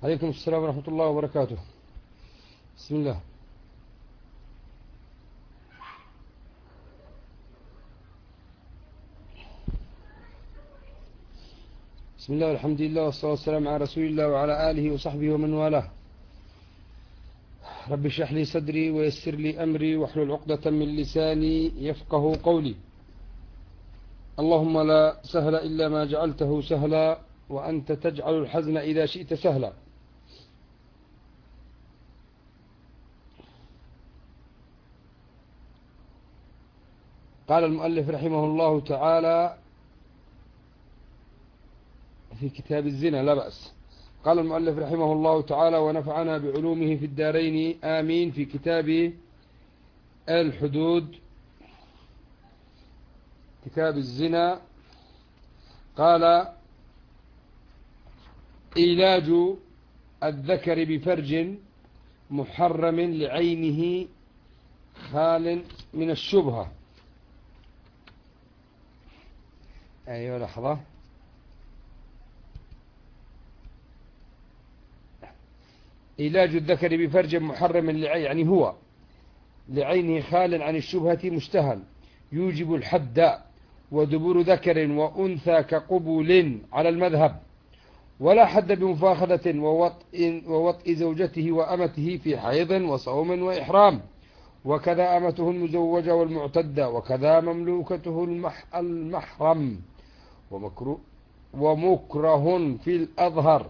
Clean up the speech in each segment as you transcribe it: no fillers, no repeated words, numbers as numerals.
عليكم السلام ورحمة الله وبركاته. بسم الله. بسم الله والحمد لله والصلاة والسلام على رسول الله وعلى آله وصحبه ومن والاه. رب اشرح لي صدري ويسر لي أمري واحلل عقدة من لساني يفقه قولي. اللهم لا سهل إلا ما جعلته سهلا وأنت تجعل الحزن إذا شئت سهلا. قال المؤلف رحمه الله تعالى في كتاب الزنا، لا بأس. قال المؤلف رحمه الله تعالى ونفعنا بعلومه في الدارين آمين، في كتاب الحدود كتاب الزنا. قال إيلاج الذكر بفرج محرم لعينه خال من الشبهة. أيوة لحظة. إيلاج الذكر بفرج محرم يعني هو لعينه خال عن الشبهة مشتهى يوجب الحد، ودبور ذكر وأنثى كقبول على المذهب، ولا حد بمفاخذة ووطء زوجته وأمته في حيض وصوم وإحرام، وكذا أمته المزوجة والمعتدة، وكذا مملوكته المحرم، ومكره في الأظهر،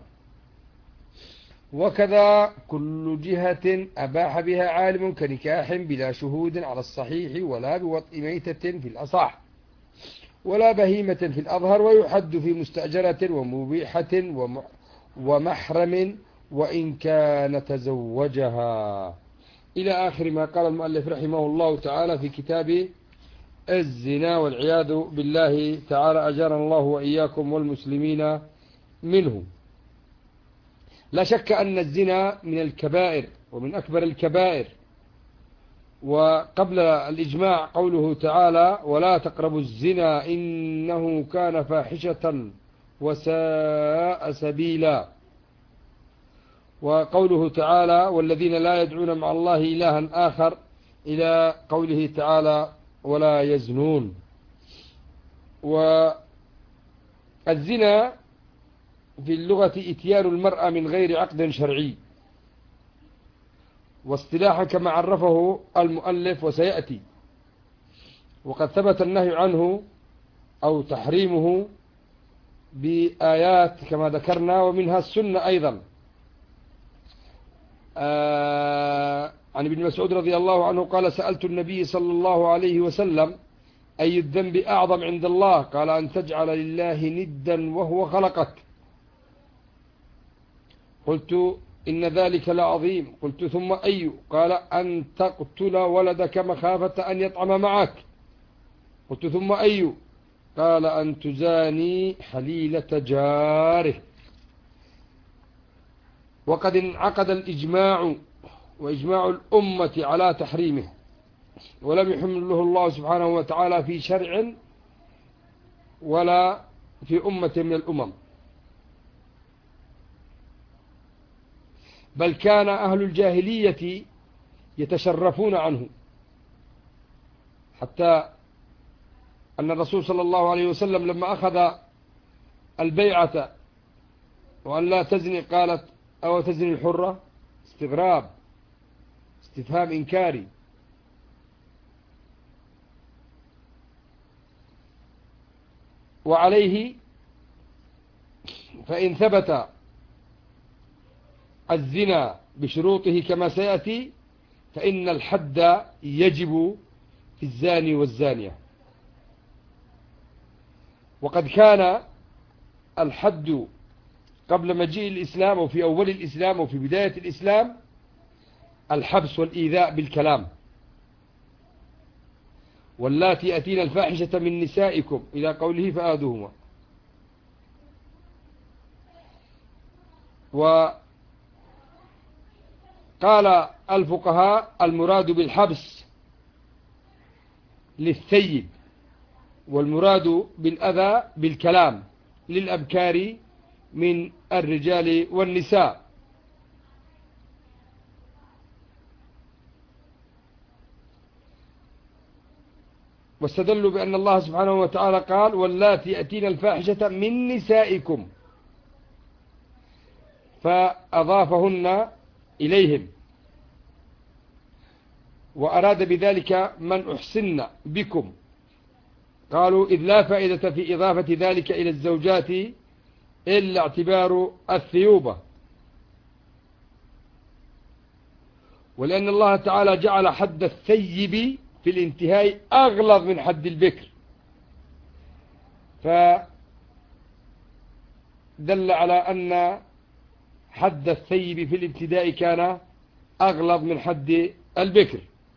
وكذا كل جهة أباح بها عالم كنكاح بلا شهود على الصحيح، ولا بوطء ميتة في الأصح، ولا بهيمة في الأظهر، ويحد في مستأجرة ومبيحة ومحرم وإن كان تزوجها، إلى آخر ما قال المؤلف رحمه الله تعالى في كتاب الزنا، والعياذ بالله تعالى أجرنا الله وإياكم والمسلمين منه. لا شك أن الزنا من الكبائر ومن أكبر الكبائر، وقبل الإجماع قوله تعالى ولا تقربوا الزنا إنه كان فاحشة وساء سبيلا، وقوله تعالى والذين لا يدعون مع الله إلها آخر، إلى قوله تعالى ولا يزنون. والزنا في اللغة إتيان المرأة من غير عقد شرعي، واصطلاحا كما عرفه المؤلف وسيأتي. وقد ثبت النهي عنه أو تحريمه بآيات كما ذكرنا، ومنها السنة أيضا. عن ابن مسعود رضي الله عنه قال سألت النبي صلى الله عليه وسلم أي الذنب أعظم عند الله؟ قال أن تجعل لله ندا وهو خلقك. قلت إن ذلك لعظيم. قلت ثم أي؟ قال أن تقتل ولدك مخافة أن يطعم معك. قلت ثم أي؟ قال أن تزاني حليلة جاره. وقد انعقد الإجماع وإجماع الأمة على تحريمه، ولم يحمله الله سبحانه وتعالى في شرع ولا في أمة من الأمم، بل كان أهل الجاهلية يتشرفون عنه، حتى أن الرسول صلى الله عليه وسلم لما أخذ البيعة وأن لا تزني قالت أو تزني الحرة، استغراب، استفهام إنكاري. وعليه فإن ثبت الزنا بشروطه كما سيأتي فإن الحد يجب في الزاني والزانية. وقد كان الحد قبل مجيء الإسلام وفي أول الإسلام وفي بداية الإسلام الحبس والإيذاء بالكلام. واللاتي أتين الفاحشة من نسائكم إلى قوله فآذوهما. وقال الفقهاء المراد بالحبس للثيب، والمراد بالأذى بالكلام للأبكار من الرجال والنساء. واستدلوا بأن الله سبحانه وتعالى قال واللاتي يأتين الفاحشة من نسائكم، فأضافهن إليهم، وأراد بذلك من أحسن بكم. قالوا إذ لا فائدة في إضافة ذلك إلى الزوجات إلا اعتبار الثيوبة، ولأن الله تعالى جعل حد الثيب في الانتهاء أغلظ من حد البكر، فدل على أن حد الثيب في الابتداء كان أغلظ من حد البكر.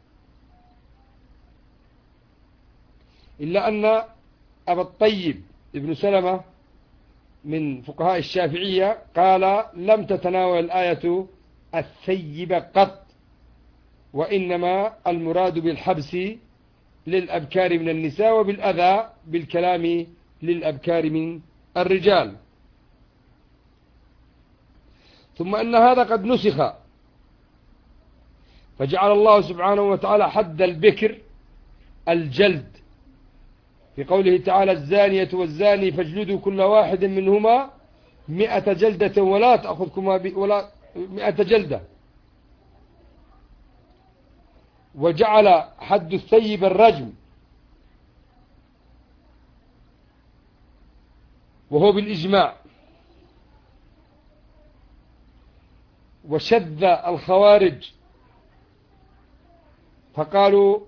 إلا أن أبا الطيب ابن سلمة من فقهاء الشافعية قال لم تتناول الآية الثيب قط، وإنما المراد بالحبس للأبكار من النساء، وبالأذى بالكلام للأبكار من الرجال. ثم أن هذا قد نسخ، فجعل الله سبحانه وتعالى حد البكر الجلد في قوله تعالى الزانية والزاني فاجلدوا كل واحد منهما 100 جلدة ولا تأخذكما ولا 100 جلدة. وجعل حد الثيب الرجم، وهو بالإجماع. وشذ الخوارج فقالوا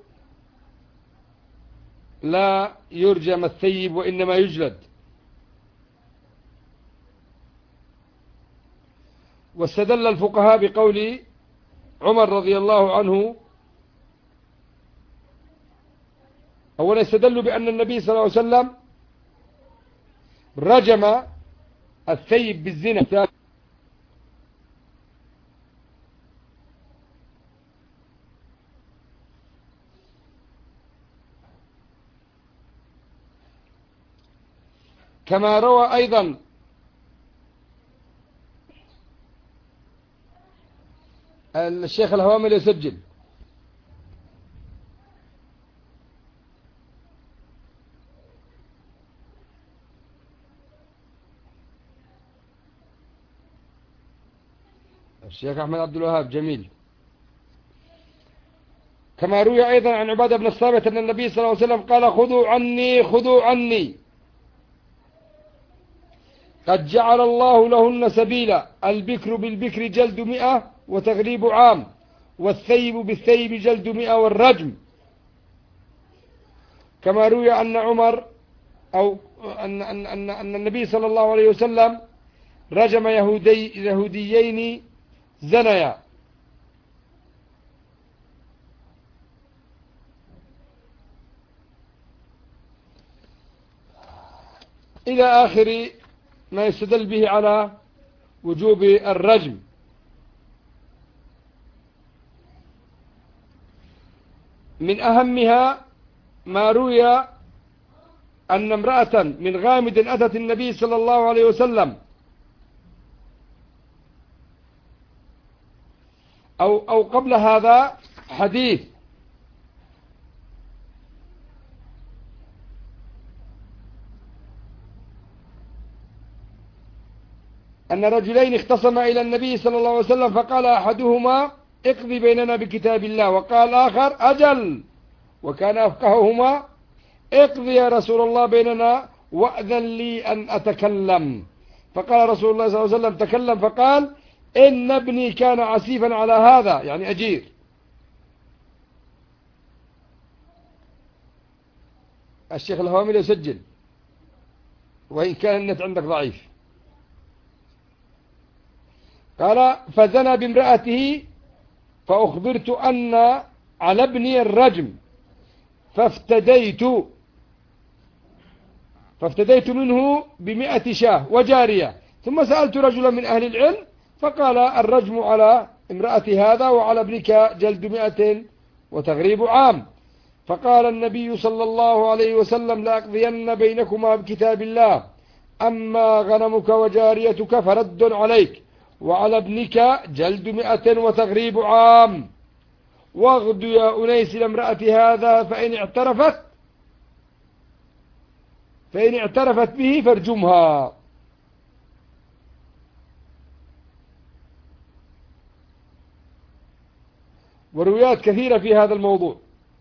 لا يرجم الثيب وإنما يجلد. واستدل الفقهاء بقول عمر رضي الله عنه، أولا استدلوا بأن النبي صلى الله عليه وسلم رجم الثيب بالزنا، كما روى أيضا الشيخ الهوامل يسجل الشيخ أحمد عبد الوهاب جميل. كما روي أيضا عن عبادة بن الصامت أن النبي صلى الله عليه وسلم قال خذوا عني خذوا عني، قد جعل الله لهن سبيلا، البكر بالبكر جلد 100 وتغريب عام، والثيب بالثيب جلد 100 والرجم. كما روي أن عمر أو أن النبي صلى الله عليه وسلم رجم يهوديين زنيا. إلى آخر ما يستدل به على وجوب الرجم. من أهمها ما روي أن امرأة من غامد أتت النبي صلى الله عليه وسلم أو قبل هذا حديث أن رجلين اختصما إلى النبي صلى الله عليه وسلم، فقال أحدهما اقضي بيننا بكتاب الله، وقال آخر أجل، وكان أفقههما اقضي يا رسول الله بيننا وأذن لي أن أتكلم. فقال رسول الله صلى الله عليه وسلم تكلم، فقال إن ابني كان عسيفا على هذا، يعني أجير. الشيخ الهوامل يسجل، وإن كان النت عندك ضعيف. قال فزنى بامرأته فأخبرت أن على ابني الرجم فافتديت منه ب100 شاة وجارية، ثم سألت رجلا من أهل العلم فقال الرجم على امرأة هذا وعلى ابنك جلد 100 وتغريب عام. فقال النبي صلى الله عليه وسلم لأقضين بينكما بكتاب الله، أما غنمك وجاريتك فرد عليك، وعلى ابنك جلد 100 وتغريب عام. واغد يا أنيس لامرأة هذا فإن اعترفت فإن اعترفت به فارجمها. وروايات كثيرة في هذا الموضوع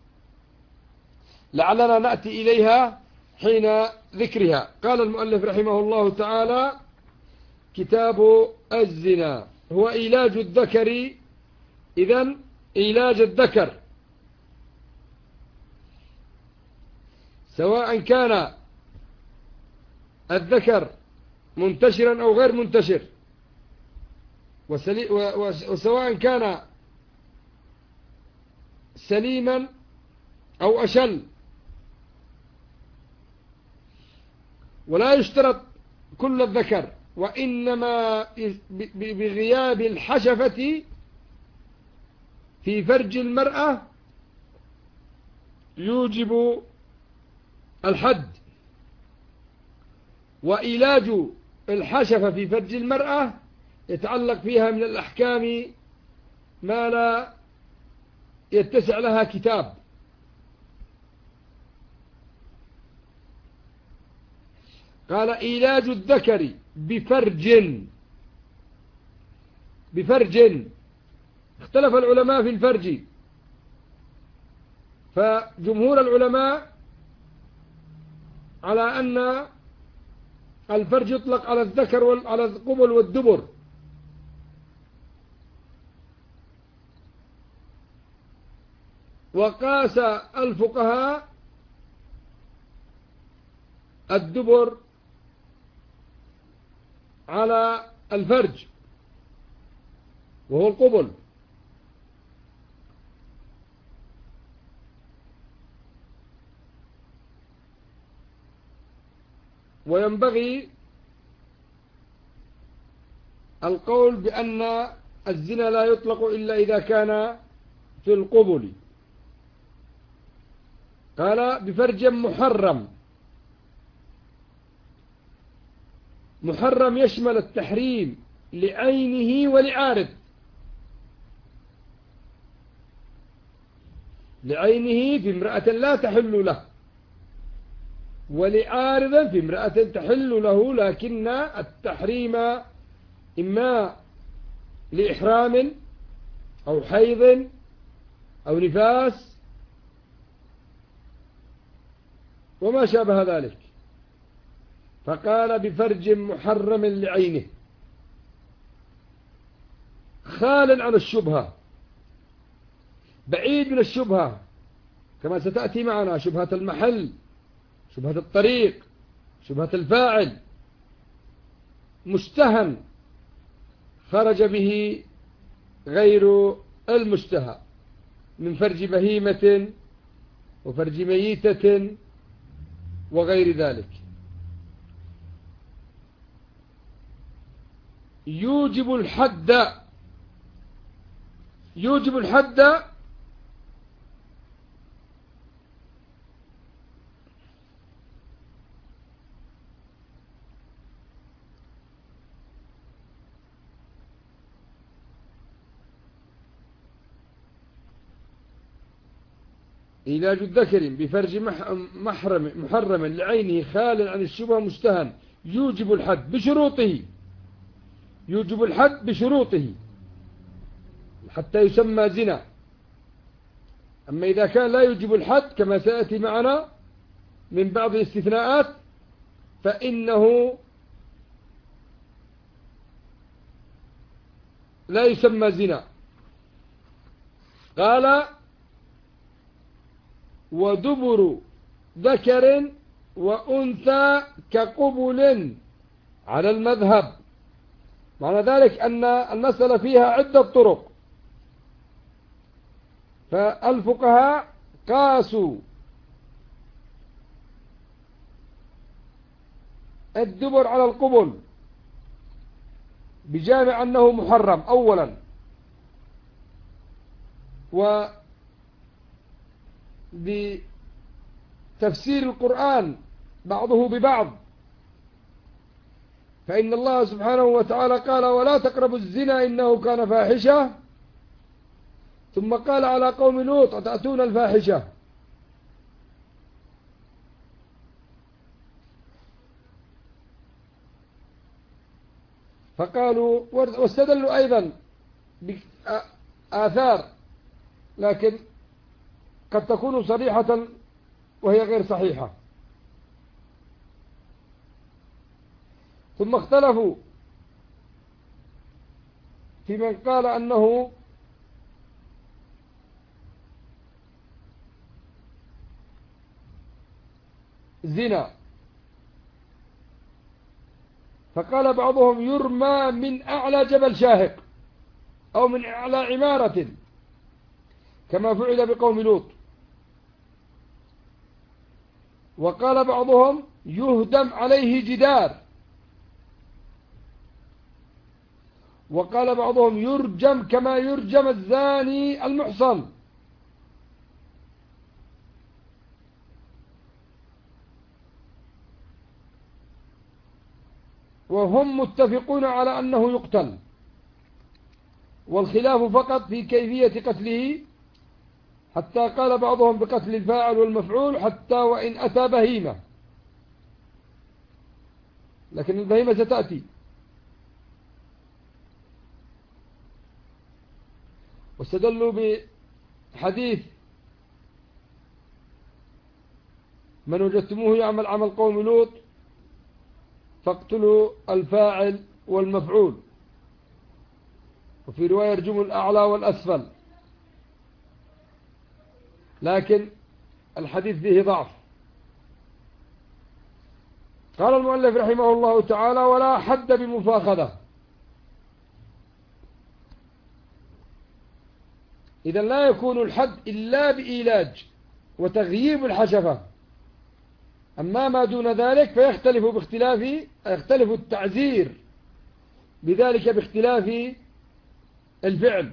لعلنا نأتي إليها حين ذكرها. قال المؤلف رحمه الله تعالى: كتاب الزنا هو إيلاج الذكر. إذن إيلاج الذكر سواء كان الذكر منتشرا أو غير منتشر، وسواء كان سليما أو أشل، ولا يشترط كل الذكر، وإنما بغياب الحشفة في فرج المرأة يوجب الحد. وإيلاج الحشفة في فرج المرأة يتعلق فيها من الأحكام ما لا يتسع لها كتاب. قال: إيلاج الذكر بفرج. اختلف العلماء في الفرج، فجمهور العلماء على أن الفرج يطلق على الذكر على القبل والدبر، وقاس الفقهاء الدبر على الفرج وهو القبل. وينبغي القول بأن الزنا لا يطلق إلا إذا كان في القبل. قال: بفرج محرم يشمل التحريم لعينه ولعارض. لعينه في امرأة لا تحل له، ولعارض في امرأة تحل له، لكن التحريم إما لإحرام أو حيض أو نفاس وما شابه ذلك. فقال: بفرج محرم لعينه خال عن الشبهة، بعيد من الشبهة، كما ستأتي معنا: شبهة المحل، شبهة الطريق، شبهة الفاعل، مشتهى خرج به غير المشتهى من فرج بهيمة وفرج ميتة وغير ذلك. يوجب الحد إيلاج الذكر بفرج محرم لعينه خال عن الشبهة مشتهى يوجب الحد بشروطه حتى يسمى زنا. أما إذا كان لا يوجب الحد كما سيأتي معنا من بعض الاستثناءات فإنه لا يسمى زنا. قال: ودبر ذكر وأنثى كقبل على المذهب. معنى ذلك أن المسألة فيها عدة طرق، فالفقهاء قاسوا الدبر على القبل بجامع أنه محرم أولا، وبتفسير القرآن بعضه ببعض، فإن الله سبحانه وتعالى قال: ولا تقربوا الزنا إنه كان فاحشة، ثم قال على قوم لوط: أتأتون الفاحشة. فقالوا واستدلوا أيضا بآثار لكن قد تكون صريحة وهي غير صحيحة. ثم اختلفوا في من قال أنه زنا، فقال بعضهم يرمى من أعلى جبل شاهق أو من أعلى عمارة كما فعل بقوم لوط. وقال بعضهم يهدم عليه جدار. وقال بعضهم يرجم كما يرجم الزاني المحصن. وهم متفقون على أنه يقتل، والخلاف فقط في كيفية قتله، حتى قال بعضهم بقتل الفاعل والمفعول حتى وإن أتى بهيمة، لكن البهيمة ستأتي. واستدلوا بحديث من وجدتموه يعمل عمل قوم لوط فاقتلوا الفاعل والمفعول، وفي رواية يرجم الأعلى والأسفل، لكن الحديث فيه ضعف. قال المؤلف رحمه الله تعالى ولا حد بمفاخذة. إذا لا يكون الحد إلا بإيلاج وتغييب الحشفة. أما ما دون ذلك يختلف التعزير بذلك باختلاف الفعل.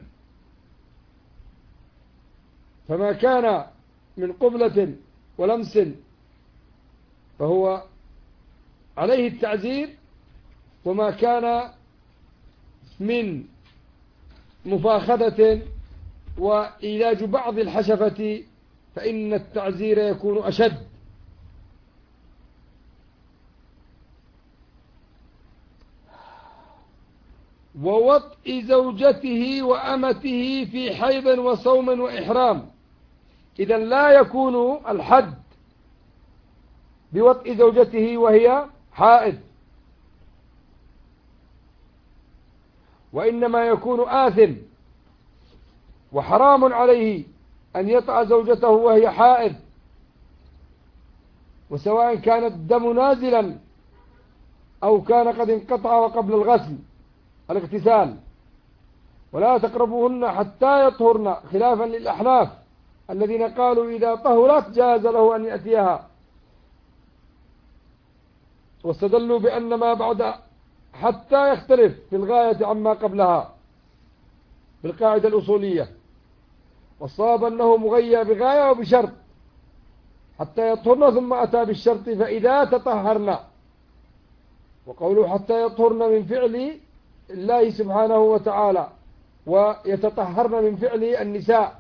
فما كان من قبلة ولمس فهو عليه التعزير، وما كان من مفاخذة وإيلاج بعض الحشفة فإن التعزير يكون أشد. ووطئ زوجته وأمته في حيض وصوم وإحرام. إذا لا يكون الحد بوطئ زوجته وهي حائض، وإنما يكون آثم وحرام عليه أن يطأ زوجته وهي حائض، وسواء كان الدم نازلا أو كان قد انقطع وقبل الغسل الاغتسال. ولا تقربوهن حتى يطهرن، خلافا للأحناف الذين قالوا إذا طهرت جاز له أن يأتيها، واستدلوا بأن ما بعد حتى يختلف في الغاية عما قبلها بالقاعدة الأصولية. والصواب أنه مغير بغاية وبشرط حتى يطهرن، ثم أتى بالشرط فإذا تطهرن. وقوله حتى يطهرن من فعل الله سبحانه وتعالى، ويتطهرن من فعل النساء.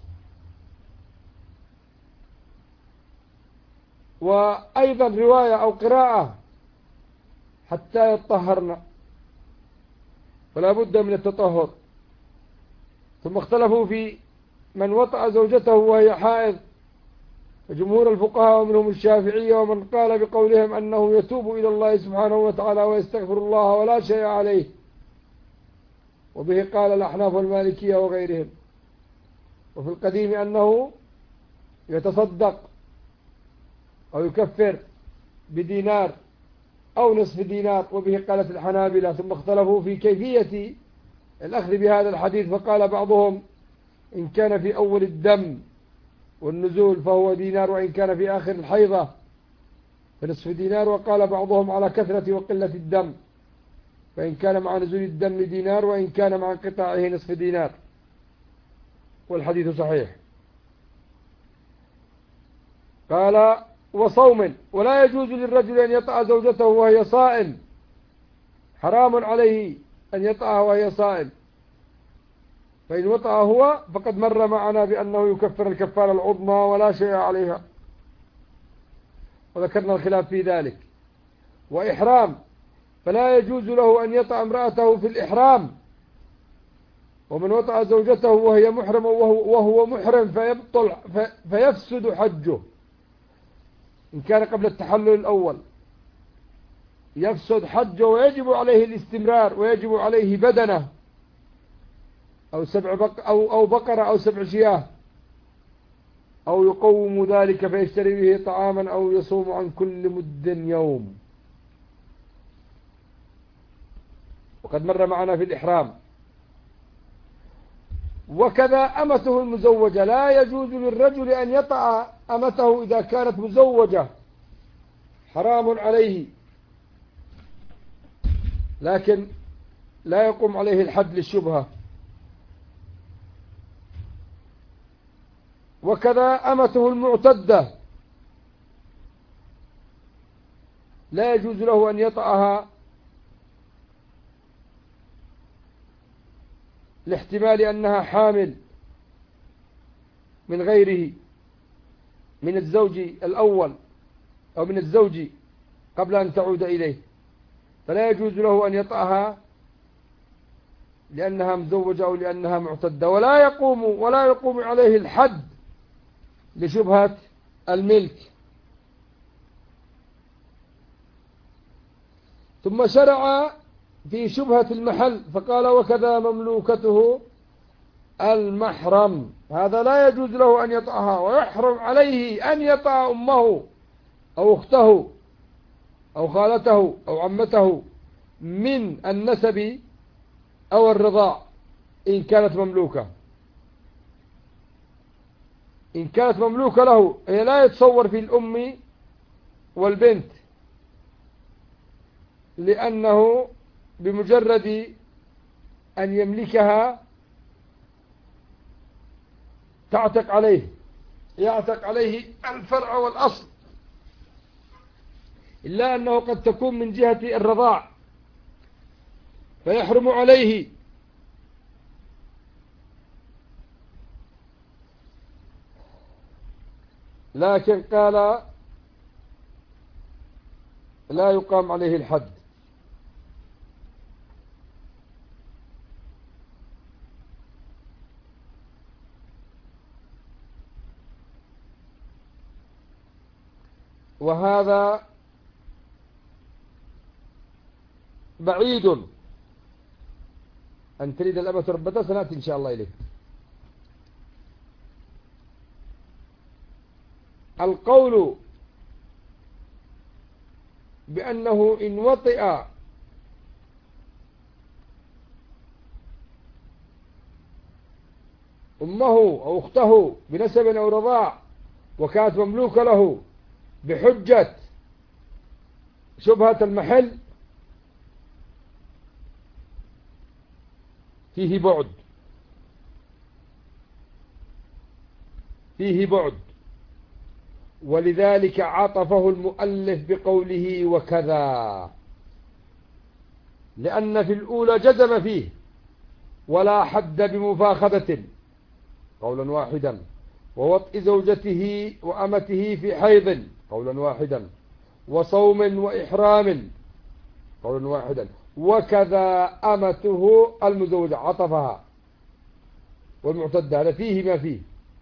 وأيضا رواية أو قراءة حتى يطهرن، فلا بد من التطهر. ثم اختلفوا في من وطأ زوجته وهي حائض، فجمهور الفقهاء ومنهم الشافعية ومن قال بقولهم أنه يتوب إلى الله سبحانه وتعالى ويستغفر الله ولا شيء عليه، وبه قال الأحناف والمالكية وغيرهم. وفي القديم أنه يتصدق أو يكفر بدينار أو نصف دينار، وبه قالت الحنابلة. ثم اختلفوا في كيفية الأخذ بهذا الحديث، فقال بعضهم إن كان في أول الدم والنزول فهو دينار، وإن كان في آخر الحيضة فنصف دينار. وقال بعضهم على كثرة وقلة الدم، فإن كان مع نزول الدم دينار، وإن كان مع انقطاعه نصف دينار، والحديث صحيح. قال وصوم. ولا يجوز للرجل أن يطأ زوجته وهي صائم، حرام عليه أن يطأها وهي صائم، فإن وطأ هو فقد مر معنا بأنه يكفر الكفارة العظمى ولا شيء عليها، وذكرنا الخلاف في ذلك. وإحرام فلا يجوز له أن يطأ امرأته في الإحرام. ومن وطأ زوجته وهي محرم وهو محرم فيفسد حجه إن كان قبل التحلل الأول، يفسد حجه ويجب عليه الاستمرار، ويجب عليه بدنه أو بقرة أو 7 شياه، أو يقوم ذلك فيشتري به طعاما، أو يصوم عن كل مد يوم. وقد مر معنا في الإحرام. وكذا أمته المزوجة، لا يجوز للرجل أن يطأ أمته إذا كانت مزوجة، حرام عليه، لكن لا يقوم عليه الحد للشبهة. وكذا أمته المعتدة لا يجوز له أن يطأها لاحتمال أنها حامل من غيره، من الزوج الأول أو من الزوج قبل أن تعود إليه، فلا يجوز له أن يطأها لأنها مزوجة أو لأنها معتدة، ولا يقوم عليه الحد لشبهة الملك. ثم شرع في شبهة المحل فقال: وكذا مملوكته المحرم، هذا لا يجوز له أن يطأها، ويحرم عليه أن يطأ أمه أو أخته أو خالته أو عمته من النسب أو الرضاع إن كانت مملوكة. إن كانت مملوكة له، هي لا يتصور في الأم والبنت، لأنه بمجرد أن يملكها يعتق عليه الفرع والأصل، إلا أنه قد تكون من جهة الرضاع فيحرم عليه. لكن قال لا يقام عليه الحد. وهذا بعيد أن تريد الأمة ربتها، سنأتي إن شاء الله إليه. القول بأنه إن وطئ أمه أو أخته بنسب أو رضاع وكانت مملوكة له بحجة شبهة المحل فيه بعد، ولذلك عطفه المؤلف بقوله وكذا، لأن في الأولى جزم فيه ولا حد بمفاخذة قولا واحدا، ووطئ زوجته وأمته في حيض قولا واحدا، وصوم وإحرام قولا واحدا، وكذا أمته المزوجة عطفها والمعتدة، هذا فيه ما فيه.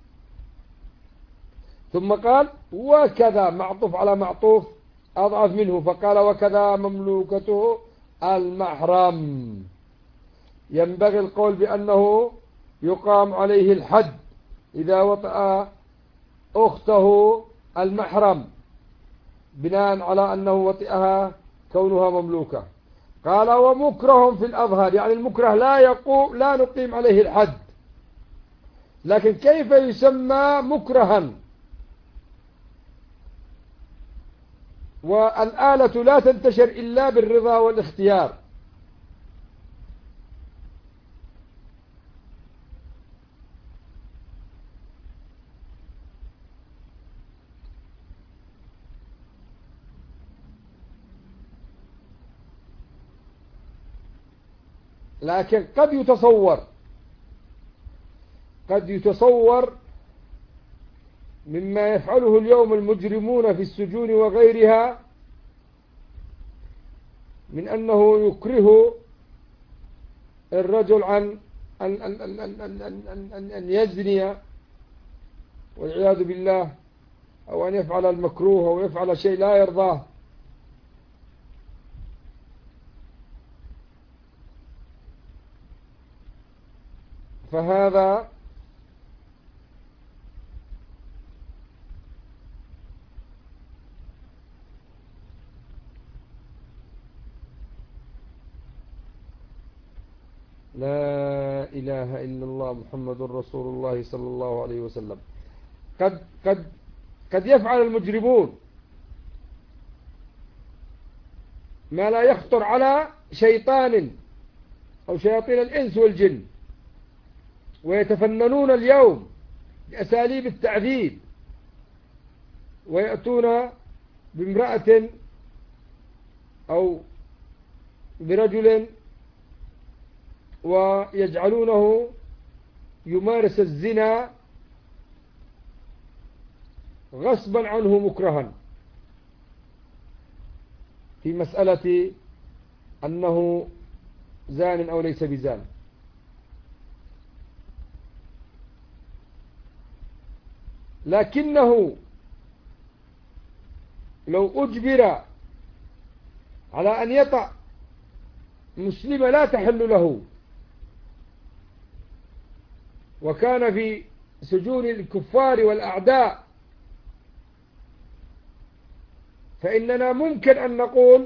ثم قال وكذا معطوف على معطوف أضعف منه، فقال وكذا مملوكته المحرم. ينبغي القول بأنه يقام عليه الحد إذا وطأ أخته المحرم بناء على أنه وطئها كونها مملوكة. قال ومكره في الأظهر، يعني المكره لا نقيم عليه الحد، لكن كيف يسمى مكرها؟ والآلة لا تنتشر إلا بالرضا والاختيار، لكن قد يتصور مما يفعله اليوم المجرمون في السجون وغيرها من أنه يكره الرجل عن أن يزني والعياذ بالله، أو أن يفعل المكروه أو يفعل شيء لا يرضاه. فهذا لا إله إلا الله محمد رسول الله صلى الله عليه وسلم. قد يفعل المجرمون ما لا يخطر على شيطان أو شياطين الإنس والجن، ويتفننون اليوم بأساليب التعذيب، ويأتون بامرأة أو برجل ويجعلونه يمارس الزنا غصبا عنه مكرها، في مسألة أنه زان أو ليس بزان. لكنه لو أجبر على أن يطع مسلمة لا تحل له، وكان في سجون الكفار والأعداء، فإننا ممكن أن نقول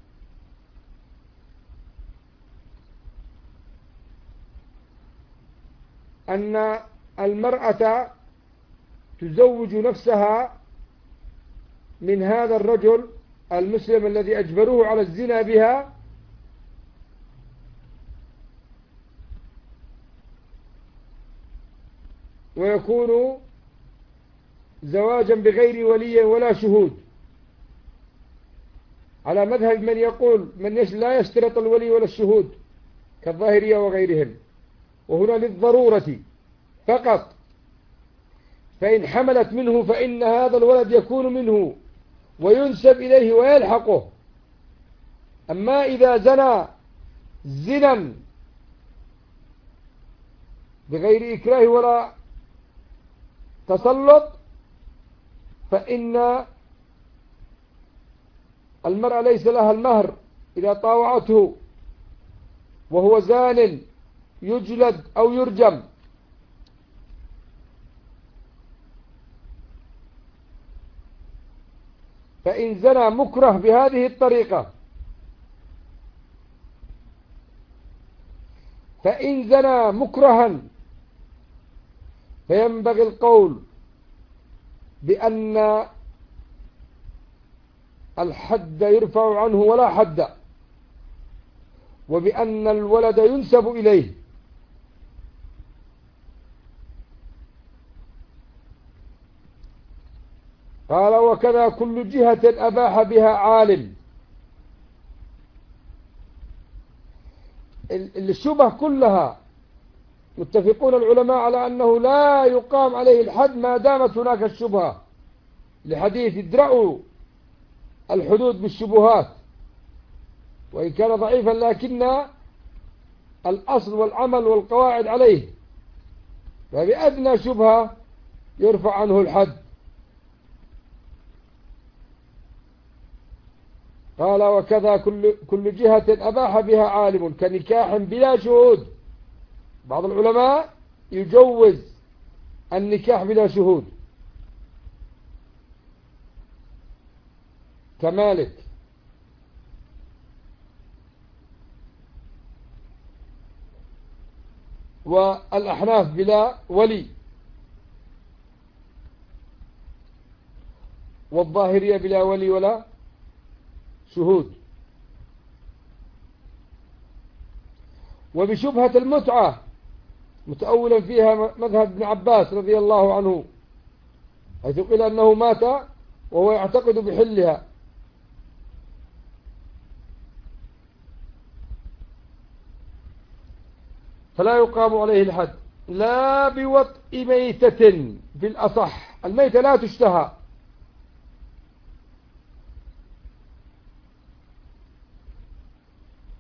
أن المرأة تزوج نفسها من هذا الرجل المسلم الذي أجبروه على الزنا بها، ويكون زواجا بغير ولي ولا شهود، على مذهب من يقول لا يشترط الولي ولا الشهود كالظاهرية وغيرهم، وهنا للضرورة فقط. فإن حملت منه فإن هذا الولد يكون منه وينسب إليه ويلحقه. أما إذا زنى زنا بغير إكراه ولا تسلط، فإن المرأة ليس لها المهر إذا طاوعته وهو زان، يجلد أو يرجم. فإن زنى مكره بهذه الطريقة، فإن زنى مكرها فينبغي القول بأن الحد يرفع عنه ولا حد، وبأن الولد ينسب إليه. قال: وكذا كل جهة أباح بها عالم. الشبه كلها متفقون العلماء على أنه لا يقام عليه الحد ما دامت هناك الشبهة، لحديث ادرأوا الحدود بالشبهات، وإن كان ضعيفا لكن الأصل والعمل والقواعد عليه، فبأدنى شبهة يرفع عنه الحد. قال: وكذا كل جهة أباح بها عالم كنكاح بلا شهود. بعض العلماء يجوز النكاح بلا شهود كمالك، والأحناف بلا ولي، والظاهرية بلا ولي ولا شهود. وبشبهة المتعة متأولا فيها مذهب ابن عباس رضي الله عنه، حيث قيل أنه مات وهو يعتقد بحلها، فلا يقام عليه الحد. لا بوطء ميتة في الأصح، الميتة لا تشتهى،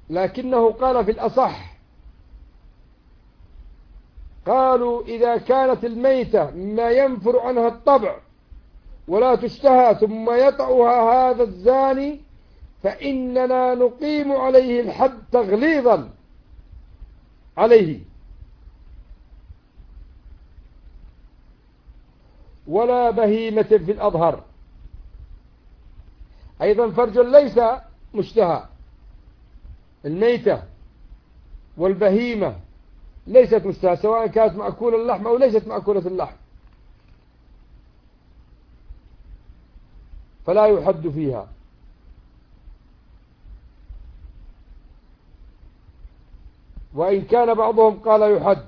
لكنه قال في الأصح، قالوا إذا كانت الميتة مما ينفر عنها الطبع ولا تشتهى ثم يطأها هذا الزاني فإننا نقيم عليه الحد تغليظا عليه، ولا بهيمة في الأظهر. أيضا فرج ليس مشتهى، الميتة والبهيمة ليست مشتهى سواء كانت مأكولة اللحم أو ليست مأكولة اللحم، فلا يحد فيها. وإن كان بعضهم قال يحد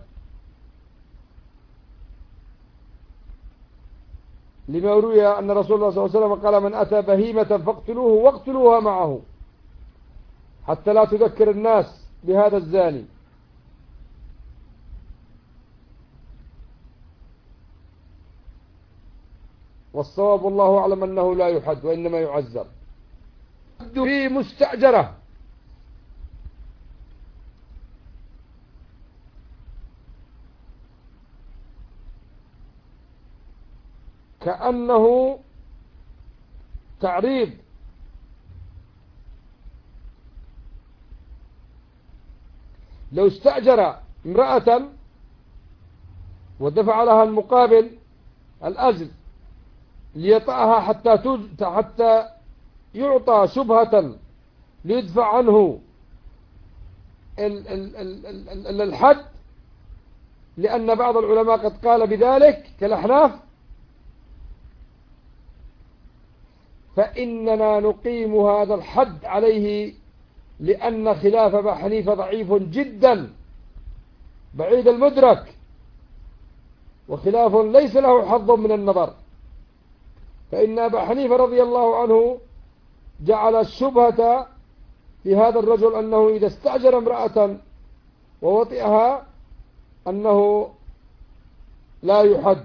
لما روي أن رسول الله صلى الله عليه وسلم قال من أتى بهيمة فاقتلوه واقتلوها معه حتى لا تذكر الناس بهذا الزاني. والصواب والله أعلم أنه لا يحد وإنما يعزر. في مستأجرة كأنه تعريض، لو استأجر امرأة ودفع لها المقابل الأجر ليطأها حتى يعطى شبهة ليدفع عنه الحد، لأن بعض العلماء قد قال بذلك كالأحناف، فإننا نقيم هذا الحد عليه، لأن خلاف أبي حنيفة ضعيف جدا بعيد المدرك، وخلاف ليس له حظ من النظر. فإن أبي حنيفة رضي الله عنه جعل الشبهة في هذا الرجل أنه إذا استأجر امرأة ووطئها أنه لا يحد.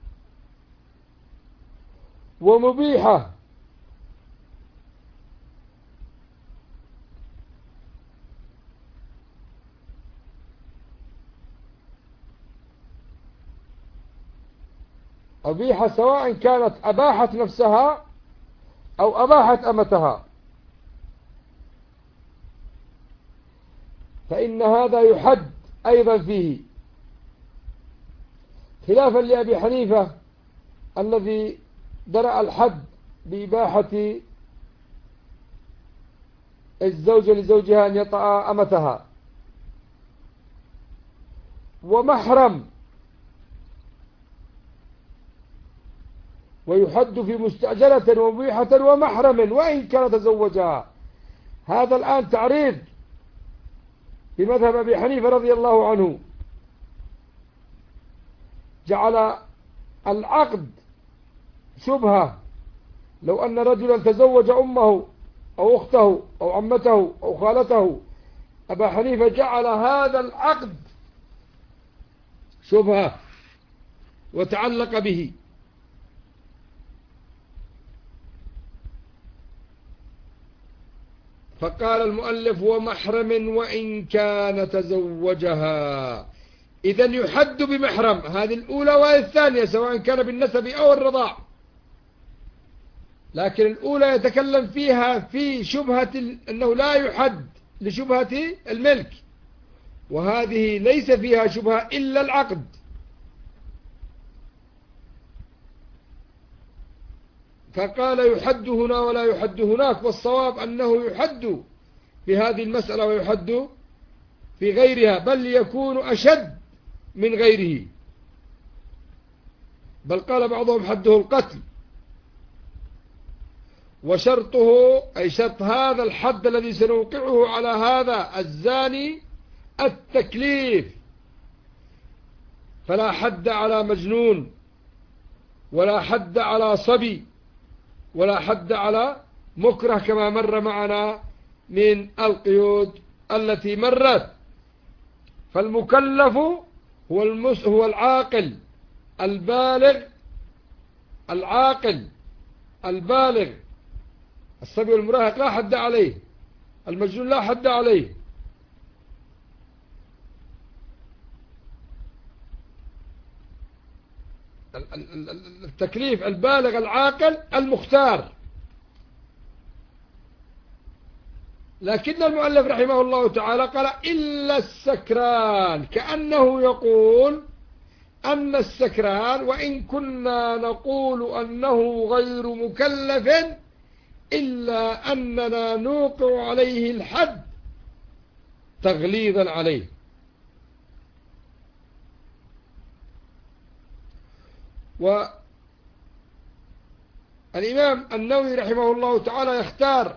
ومبيحة أبيحة سواء كانت أباحت نفسها أو أباحت أمتها، فإن هذا يحد أيضا فيه، خلافا لأبي حنيفة الذي درأ الحد بإباحة الزوجة لزوجها أن يطأ أمتها. ومحرم، ويحد في مستأجرة ومبيحة ومحرم وإن كان تزوجها. هذا الآن تعريض في مذهب أبي حنيفة رضي الله عنه، جعل العقد شبهة. لو أن رجلا تزوج أمه أو أخته أو عمته أو خالته، أبا حنيفة جعل هذا العقد شبهة وتعلق به. فقال المؤلف ومحرم وإن كان تزوجها، إذن يحد بمحرم، هذه الأولى والثانية سواء كان بالنسب أو الرضاع. لكن الأولى يتكلم فيها في شبهة أنه لا يحد لشبهة الملك، وهذه ليس فيها شبهة إلا العقد. فقال يحد هنا ولا يحد هناك، والصواب أنه يحد في هذه المسألة ويحد في غيرها، بل يكون أشد من غيره، بل قال بعضهم حده القتل. وشرطه أي شرط هذا الحد الذي سنوقعه على هذا الزاني التكليف، فلا حد على مجنون ولا حد على صبي ولا حد على مكره كما مر معنا من القيود التي مرت. فالمكلف هو العاقل البالغ، العاقل البالغ. الصبي والمراهق لا حد عليه، المجنون لا حد عليه. التكليف البالغ العاقل المختار. لكن المؤلف رحمه الله تعالى قال إلا السكران، كأنه يقول أن السكران وإن كنا نقول أنه غير مكلف إلا أننا نوقع عليه الحد تغليظا عليه. والإمام النووي رحمه الله تعالى يختار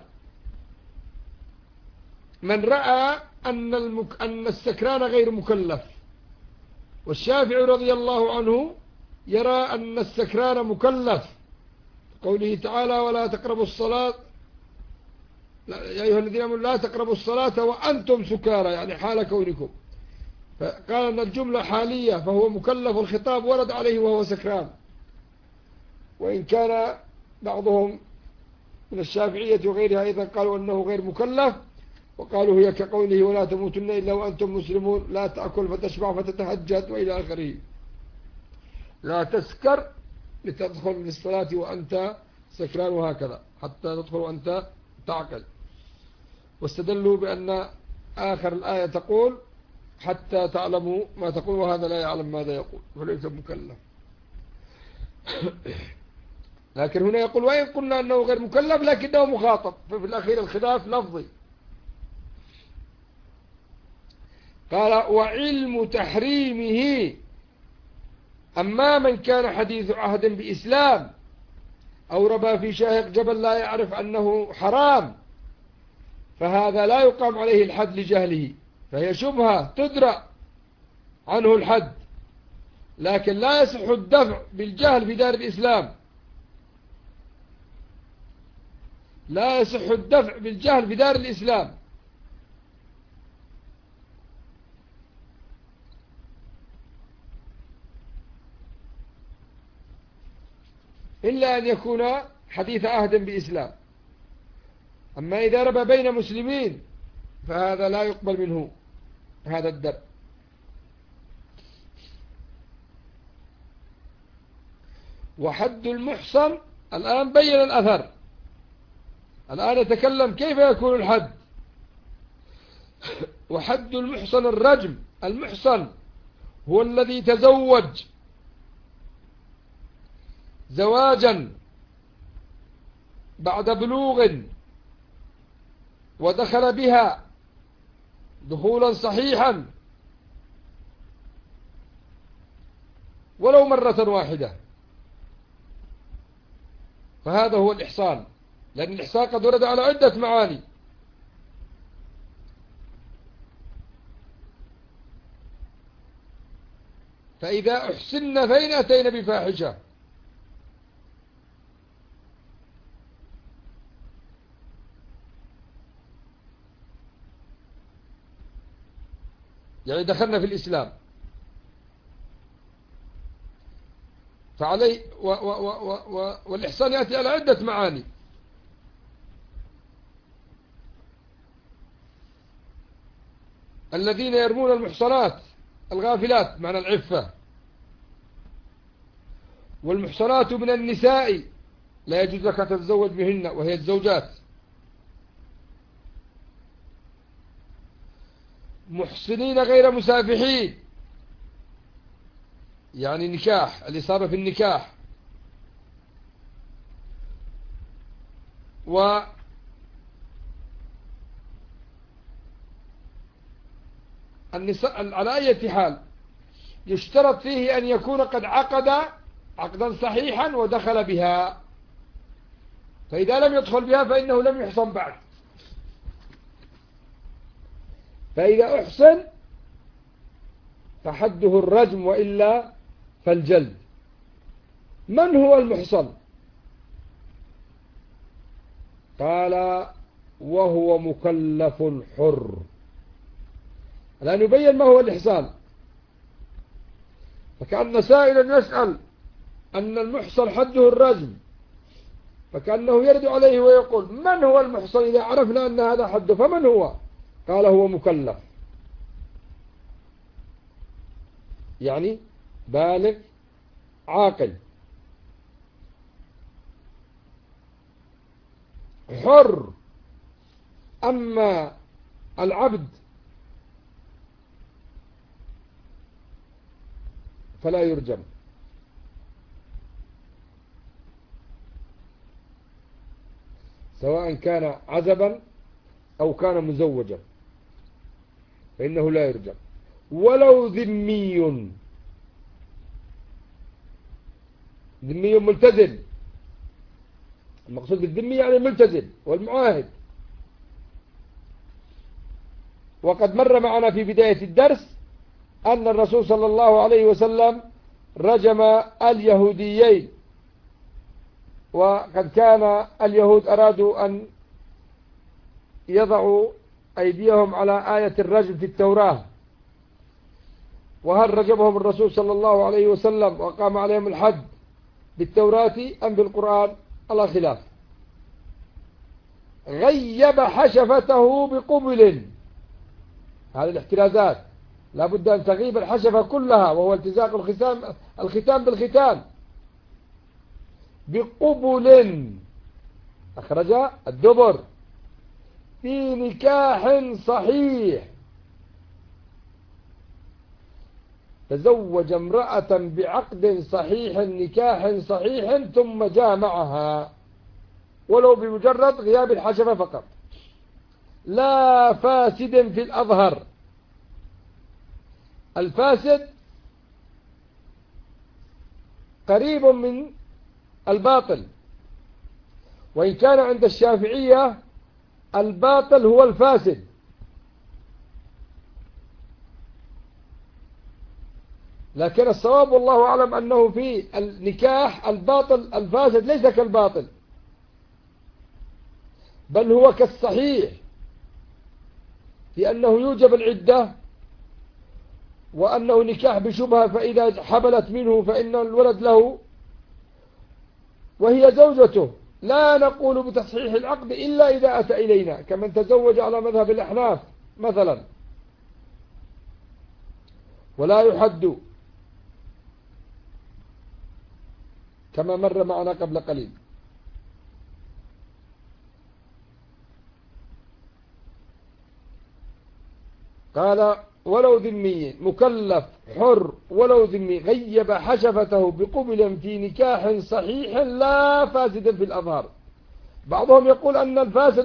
من رأى أن السكران غير مكلف، والشافعي رضي الله عنه يرى أن السكران مكلف، قوله تعالى ولا تقربوا الصلاة يا أيها الذين آمنوا لا تقربوا الصلاة وأنتم سكارى، يعني حال كونكم، فقال أن الجملة حالية فهو مكلف، الخطاب ورد عليه وهو سكران. وإن كان بعضهم من الشافعية وغيرها أيضا قالوا أنه غير مكلف، وقالوا هي كقوله ولا تموتن إلا وأنتم مسلمون، لا تأكل فتشبع فتتهجد وإلى آخره، لا تسكر لتدخل في الصلاة وأنت سكران، وهكذا حتى تدخل وأنت تعقل. واستدلوا بأن آخر الآية تقول حتى تعلموا ما تقول وهذا لا يعلم ماذا يقول فليس مكلف. لكن هنا يقول وإن قلنا أنه غير مكلف لكنه مخاطب، ففي الأخير الخلاف لفظي. قال وعلم تحريمه، أما من كان حديث عهد بإسلام أو ربى في شاهق جبل لا يعرف أنه حرام فهذا لا يقام عليه الحد لجهله، فهي شبهة تدرأ عنه الحد، لكن لا يصح الدفع بالجهل في دار الإسلام، لا يصح الدفع بالجهل في دار الإسلام، إلا أن يكون حديث عهد بإسلام. أما إذا ربى بين مسلمين فهذا لا يقبل منه هذا الدفع. وحد المحصن الآن بين الأثر، الآن يتكلم كيف يكون الحد. وحد المحصن الرجم. المحصن هو الذي تزوج زواجا بعد بلوغ ودخل بها دخولا صحيحا ولو مرة واحدة، فهذا هو الإحصان، لأن الإحصان قد ورد على عدة معاني. فإذا أحسن فإن أتينا بفاحشة، يعني دخلنا في الإسلام، فعليه والإحسان يأتي على عدة معاني. الذين يرمون المحصنات الغافلات معنى العفة، والمحصنات من النساء لا يجوز لك تتزوج بهن وهي الزوجات، محسنين غير مسافحين يعني نكاح، الإصابة في النكاح، والنساء على أي حال يشترط فيه أن يكون قد عقد عقدا صحيحا ودخل بها، فإذا لم يدخل بها فإنه لم يحصن بعد. فإذا أحسن فحده الرجم وإلا فالجلد. من هو المحصن؟ قال وهو مكلف حر. الآن يبين ما هو الإحصان. فكأن سائلا يسأل أن المحصن حده الرجم، فكأنه يرد عليه ويقول من هو المحصن؟ إذا عرفنا أن هذا حده فمن هو؟ قال هو مكلف، يعني بالغ عاقل. حر. أما العبد فلا يرجم. سواء كان عزبا أو كان مزوجا فإنه لا يرجم، ولو ذمي. ذمي ملتزم، المقصود بالذمي يعني الملتزم والمعاهد. وقد مر معنا في بداية الدرس أن الرسول صلى الله عليه وسلم رجم اليهوديين، وقد كان اليهود أرادوا أن يضعوا أيديهم على آية الرجم في التوراة، وهل رجمهم الرسول صلى الله عليه وسلم وقام عليهم الحد بالتوراة أم بالقرآن؟ على خلاف. غيب حشفته بقبل، هذه الاحترازات لا بد أن تغيب الحشفة كلها، وهو التزاق الختام بالختان. بقبل أخرج الدبر في نكاح صحيح. تزوج امرأة بعقد صحيح نكاح صحيح ثم جامعها ولو بمجرد غياب الحشفة فقط، لا فاسد في الأظهر. الفاسد قريب من الباطل، وإن كان عند الشافعية الباطل هو الفاسد، لكن الصواب والله أعلم أنه في النكاح الباطل الفاسد ليس كالباطل، بل هو كالصحيح، لأنه يوجب العدة، وأنه نكاح بشبهة، فإذا حبلت منه فإن الولد له وهي زوجته. لا نقول بتصحيح العقد إلا إذا أتى إلينا، كمن تزوج على مذهب الأحناف مثلا، ولا يحد كما مر معنا قبل قليل. قال ولو ذمي مكلف حر ولو ذمي غيب حشفته بقبل في نكاح صحيح لا فاسد في الأظهار. بعضهم يقول أن الفاسد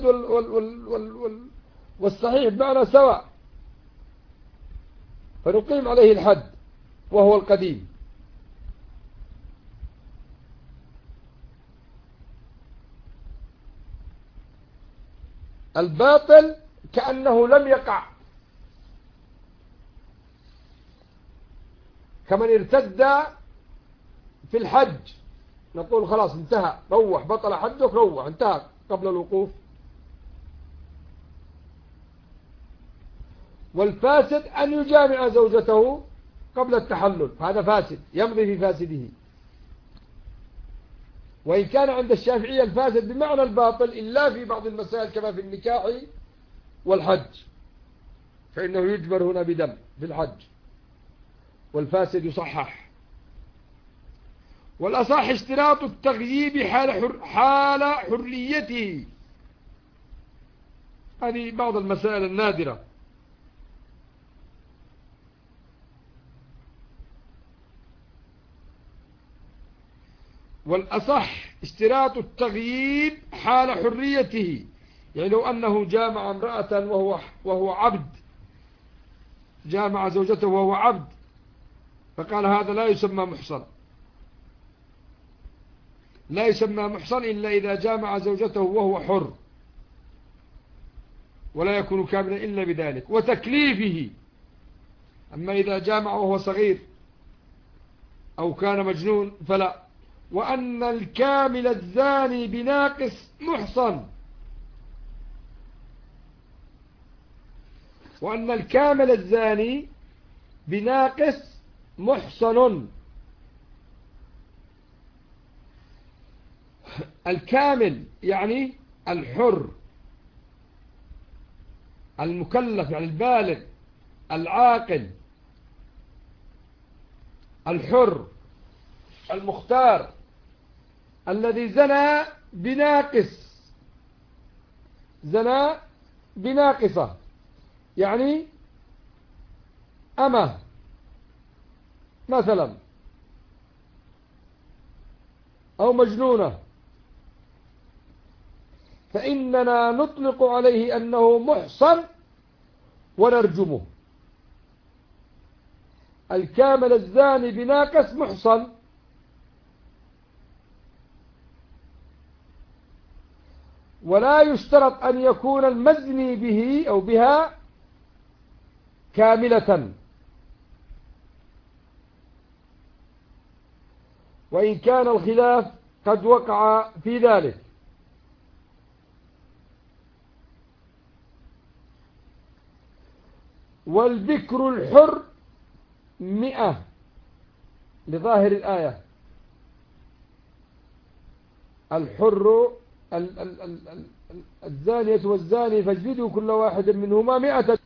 والصحيح بمعنى سواء، فنقيم عليه الحد وهو القديم. الباطل كأنه لم يقع، كمن ارتد في الحج، نقول خلاص انتهى، روح، بطل حجك، روح، انتهى قبل الوقوف. والفاسد أن يجامع زوجته قبل التحلل، هذا فاسد يمضي في فاسده. وإن كان عند الشافعية الفاسد بمعنى الباطل إلا في بعض المسائل كما في النكاح والحج، فإنه يجبر هنا بدم في الحج، والفاسد يصحح. والأصح اشتراط التغييب حال حريته. هذه بعض المسائل النادرة. والأصح اشتراط التغييب حال حريته، يعني لو أنه جامع امرأة وهو عبد، جامع زوجته وهو عبد، فقال هذا لا يسمى محصن، لا يسمى محصن إلا إذا جامع زوجته وهو حر، ولا يكون كاملا إلا بذلك وتكليفه. أما إذا جامع وهو صغير أو كان مجنون فلا. وأن الكامل الزاني بناقص محصن، وأن الكامل الزاني بناقص محصن. الكامل يعني الحر المكلف، يعني البالغ العاقل الحر، المختار الذي زنى بناقصة، يعني أمة مثلا أو مجنونة، فإننا نطلق عليه أنه محصن ونرجمه. الكامل الزاني بناقص محصن، ولا يشترط أن يكون المزني به أو بها كاملة، وإن كان الخلاف قد وقع في ذلك. والبكر الحر 100 لظاهر الآية. الحر الزانية والزاني فاجلدوا كل واحد منهما 100.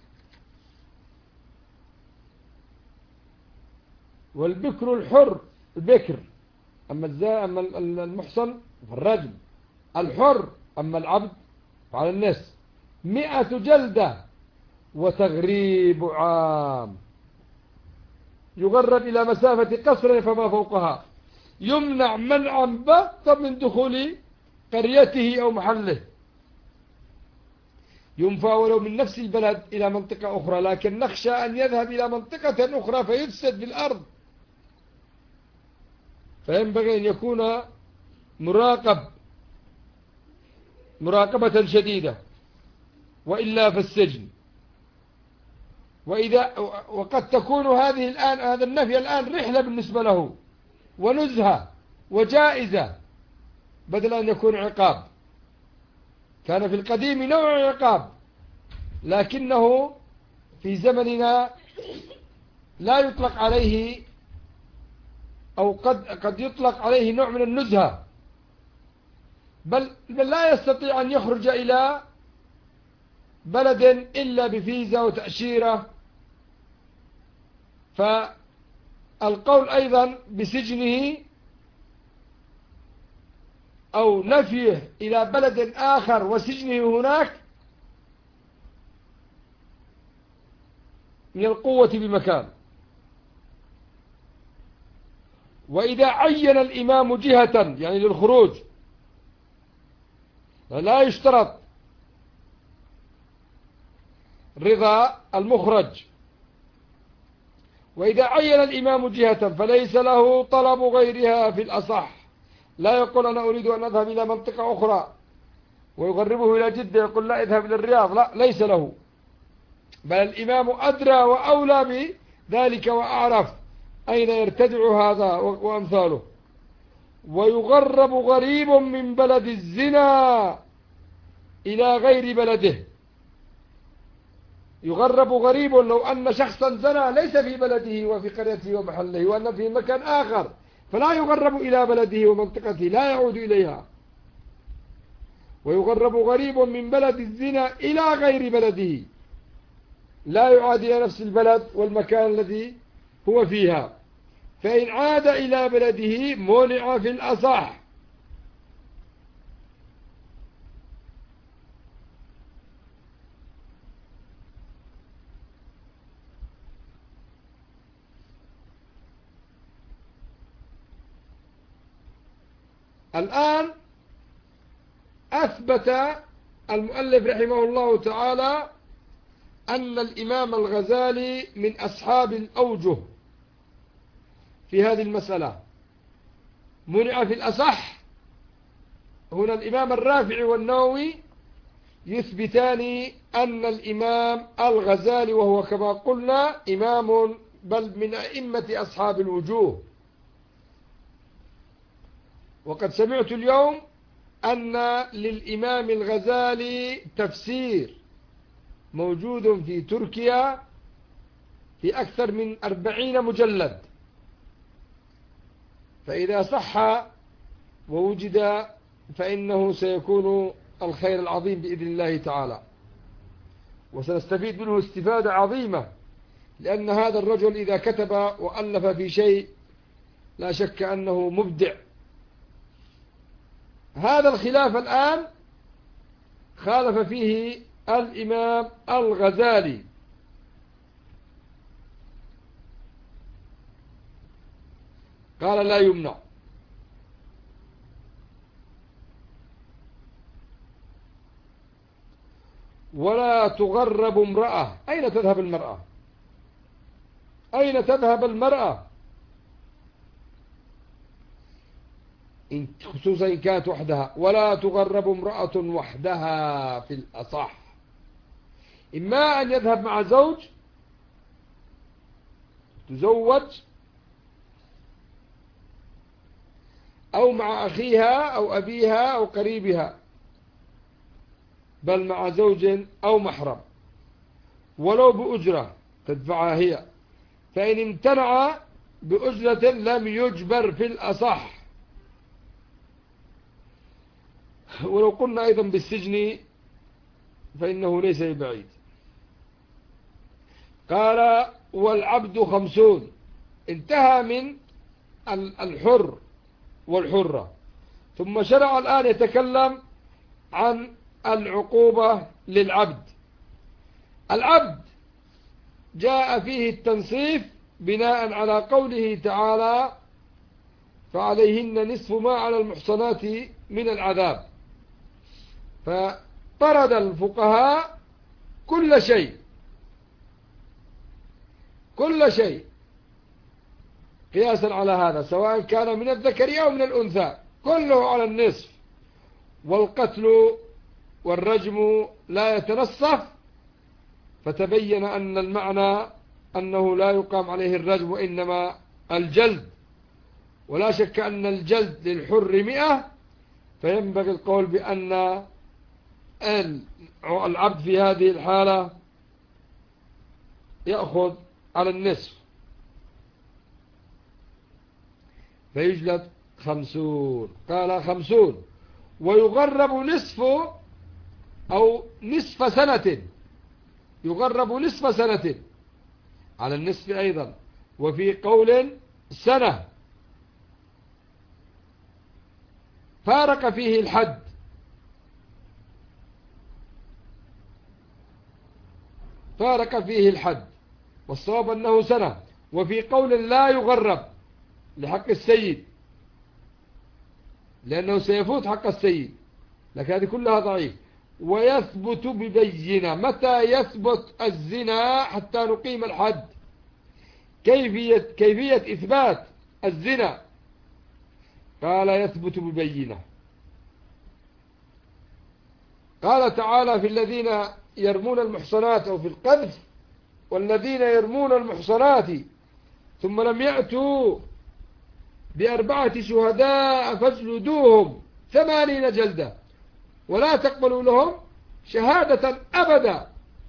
والبكر الحر البكر، أما المحصن فالرجم، الحر أما العبد فعلى الناس 100 جلدة وتغريب عام، يغرب إلى مسافة قصر فما فوقها، يمنع منعا باتا من دخول قريته أو محله، ينفى ولو من نفس البلد إلى منطقة أخرى، لكن نخشى أن يذهب إلى منطقة أخرى فيفسد بالأرض، فينبغي أن يكون مراقبة شديدة، وإلا فالسجن. وقد تكون هذا النفي الآن رحلة بالنسبة له ونزهة وجائزة بدل أن يكون عقاب. كان في القديم نوع عقاب، لكنه في زمننا لا يطلق عليه، أو قد يطلق عليه نوع من النزهة، بل لا يستطيع أن يخرج إلى بلد إلا بفيزا وتأشيرة. فالقول أيضا بسجنه أو نفيه إلى بلد آخر وسجنه هناك من القوة بمكان. وإذا عين الإمام جهة يعني للخروج لا يشترط رضا المخرج. وإذا عين الإمام جهة فليس له طلب غيرها في الأصح، لا يقول أنا أريد أن أذهب إلى منطقة أخرى ويغربه إلى جدة يقول لا اذهب إلى الرياض، لا، ليس له، بل الإمام أدرى وأولى بذلك وأعرف أين يرتدع هذا وأمثاله. ويغرب غريب من بلد الزنا إلى غير بلده. يغرب غريب لو أن شخصا زنى ليس في بلده وفي قريته ومحله، وأن في مكان آخر، فلا يغرب إلى بلده ومنطقته، لا يعود إليها. ويغرب غريب من بلد الزنا إلى غير بلده، لا يعاد إلى نفس البلد والمكان الذي هو فيها، فإن عاد إلى بلده منع في الأصح. الآن أثبت المؤلف رحمه الله تعالى أن الإمام الغزالي من أصحاب الأوجه في هذه المسألة، منع في الأصح. هنا الإمام الرافعي والنووي يثبتان أن الإمام الغزالي، وهو كما قلنا إمام بل من أئمة أصحاب الوجوه. وقد سمعت اليوم أن للإمام الغزالي تفسير موجود في تركيا في أكثر من 40 مجلد، فإذا صح ووجد فإنه سيكون الخير العظيم بإذن الله تعالى، وسنستفيد منه استفادة عظيمة، لأن هذا الرجل إذا كتب وألف في شيء لا شك أنه مبدع. هذا الخلاف الآن خالف فيه الإمام الغزالي، قال لا يمنع. ولا تغرب امرأة. أين تذهب المرأة؟ أين تذهب المرأة؟ خصوصا إن كانت وحدها. ولا تغرب امرأة وحدها في الأصح، إما أن يذهب مع زوج تزوج، أو مع أخيها أو أبيها أو قريبها، بل مع زوج أو محرم، ولو بأجرة تدفعها هي، فإن امتنع بأجرة لم يجبر في الأصح. ولو قلنا أيضا بالسجن فإنه ليس بعيد. قال والعبد 50. انتهى من الحر والحرة، ثم شرع الآن يتكلم عن العقوبة للعبد. العبد جاء فيه التنصيف بناء على قوله تعالى فعليهن نصف ما على المحصنات من العذاب، فطرد الفقهاء كل شيء قياسا على هذا، سواء كان من الذكر أو من الأنثى، كله على النصف. والقتل والرجم لا يتنصف، فتبين أن المعنى أنه لا يقام عليه الرجم وإنما الجلد. ولا شك أن الجلد للحر 100، فينبغي القول بأن العبد في هذه الحالة يأخذ على النصف، فيجلد 50. قال 50. ويغرب نصف أو نصف سنة، يغرب نصف سنة على النصف أيضا. وفي قول سنة فارق فيه الحد، والصواب أنه سنة. وفي قول لا يغرب لحق السيد، لأنه سيفوت حق السيد، لكن هذه كلها ضعيف. ويثبت ببينة. متى يثبت الزنا حتى نقيم الحد؟ كيفية إثبات الزنا؟ قال يثبت ببينة. قال تعالى في الذين يرمون المحصنات أو في القذف والذين يرمون المحصنات ثم لم يأتوا ب4 شهداء فاجلدوهم 80 جلدة ولا تقبلوا لهم شهادة أبدا.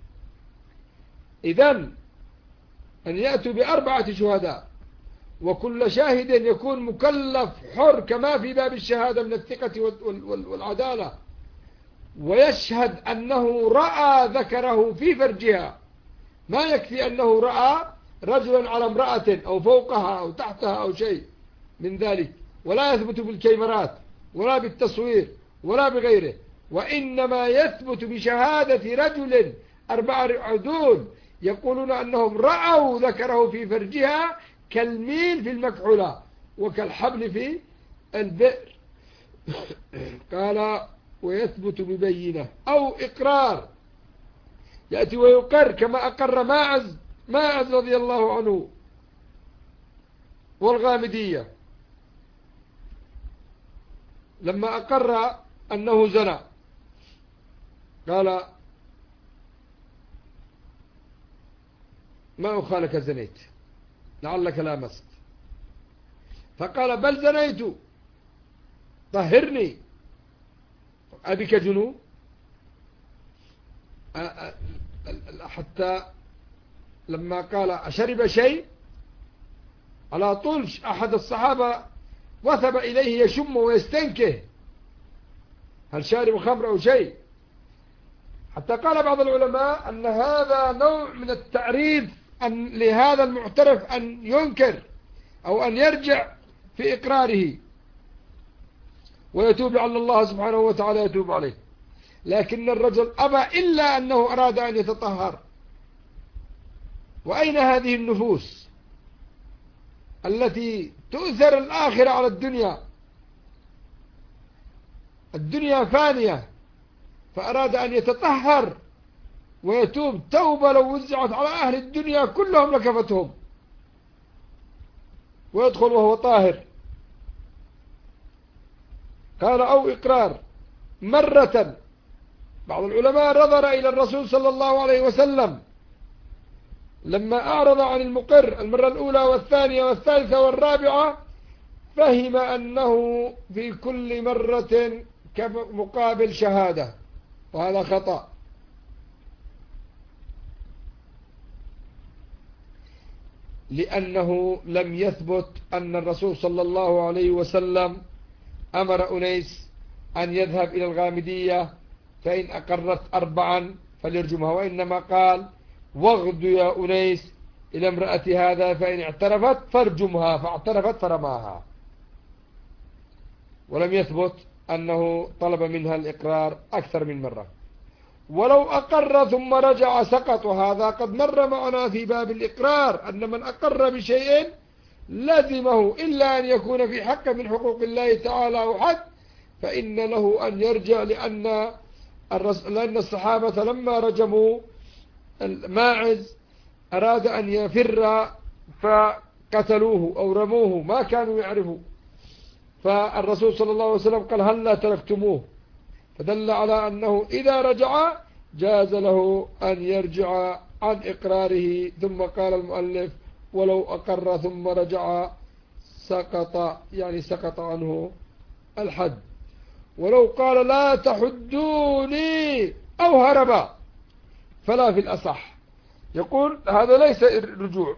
إذن أن يأتوا ب4 شهداء، وكل شاهد يكون مكلف حر كما في باب الشهادة من الثقة والعدالة، ويشهد أنه رأى ذكره في فرجها. ما يكفي أنه رأى رجلا على امرأة أو فوقها أو تحتها أو شيء من ذلك، ولا يثبت بالكاميرات ولا بالتصوير ولا بغيره، وإنما يثبت بشهادة رجل 4 عدول يقولون أنهم رأوا ذكره في فرجها كالميل في المكحولة وكالحبل في البئر. قال ويثبت ببينة أو إقرار، يأتي ويقر كما أقر ماعز رضي الله عنه والغامدية لما أقر أنه زنى، قال ما أخالك زنيت لعلك لامست، فقال بل زنيت طهرني أبك جنون. حتى لما قال أشرب شيء على طول أحد الصحابة وثب إليه يشم ويستنكه هل شارب خمر أو شيء، حتى قال بعض العلماء أن هذا نوع من التعريض لهذا المعترف أن ينكر أو أن يرجع في إقراره ويتوب لعل الله سبحانه وتعالى يتوب عليه، لكن الرجل أبى إلا أنه أراد أن يتطهر. وأين هذه النفوس التي تؤثر الآخرة على الدنيا؟ الدنيا فانية، فأراد أن يتطهر ويتوب توبة لو وزعت على أهل الدنيا كلهم لكفتهم، ويدخل وهو طاهر. قال أو إقرار مرة. بعض العلماء نظر إلى الرسول صلى الله عليه وسلم لما أعرض عن المقر المرة الأولى والثانية والثالثة والرابعة، فهم أنه في كل مرة كمقابل شهادة، وهذا خطأ. لأنه لم يثبت أن الرسول صلى الله عليه وسلم أمر أنيس أن يذهب إلى الغامدية فإن أقرت 4 فليرجمها، وإنما قال واغد يا أنيس إلى امرأة هذا فإن اعترفت فارجمها، فاعترفت فرماها. ولم يثبت أنه طلب منها الإقرار أكثر من مرة. ولو أقر ثم رجع سقط، وهذا قد مر معنا في باب الإقرار أن من أقر بشيء لزمه إلا أن يكون في حق من حقوق الله تعالى أو حد، فإن له أن يرجع، لأن الصحابة لما رجموا الماعز أراد أن يفر فقتلوه أو رموه، ما كانوا يعرفوا، فالرسول صلى الله عليه وسلم قال هل لا تركتموه، فدل على أنه إذا رجع جاز له أن يرجع عن إقراره. ثم قال المؤلف ولو أقر ثم رجع سقط، يعني سقط عنه الحد. ولو قال لا تحدوني أو هرب فلا في الأصح. يقول هذا ليس رجوع،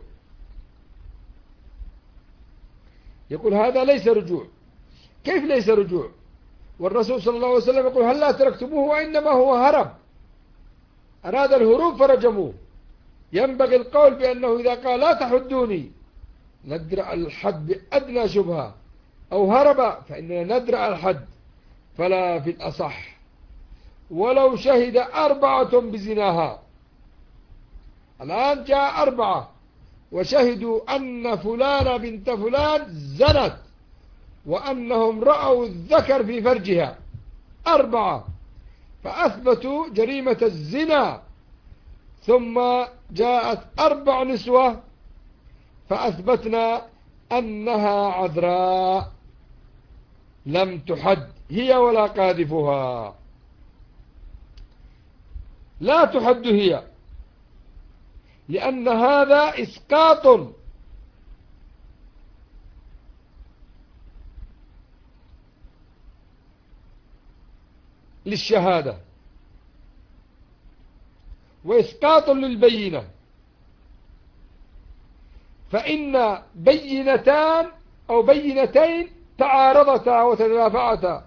يقول هذا ليس رجوع. كيف ليس رجوع والرسول صلى الله عليه وسلم يقول هل لا تركتموه، وإنما هو هرب، أراد الهروب فرجموه. ينبغي القول بأنه إذا قال لا تحدوني ندرأ الحد بأدنى شبهة، أو هرب فإننا ندرأ الحد، فلا في الأصح. ولو شهد 4 بزناها، الآن جاء 4 وشهدوا أن فلان بنت فلان زنت وأنهم رأوا الذكر في فرجها 4، فأثبتوا جريمة الزنا، ثم جاءت 4 نسوة فأثبتنا أنها عذراء لم تحد هي ولا قاذفها، لا تحد هي، لأن هذا إسقاط للشهادة وإسقاط للبينة. فإن بينتان أو بينتين تعارضتا وتدافعتا،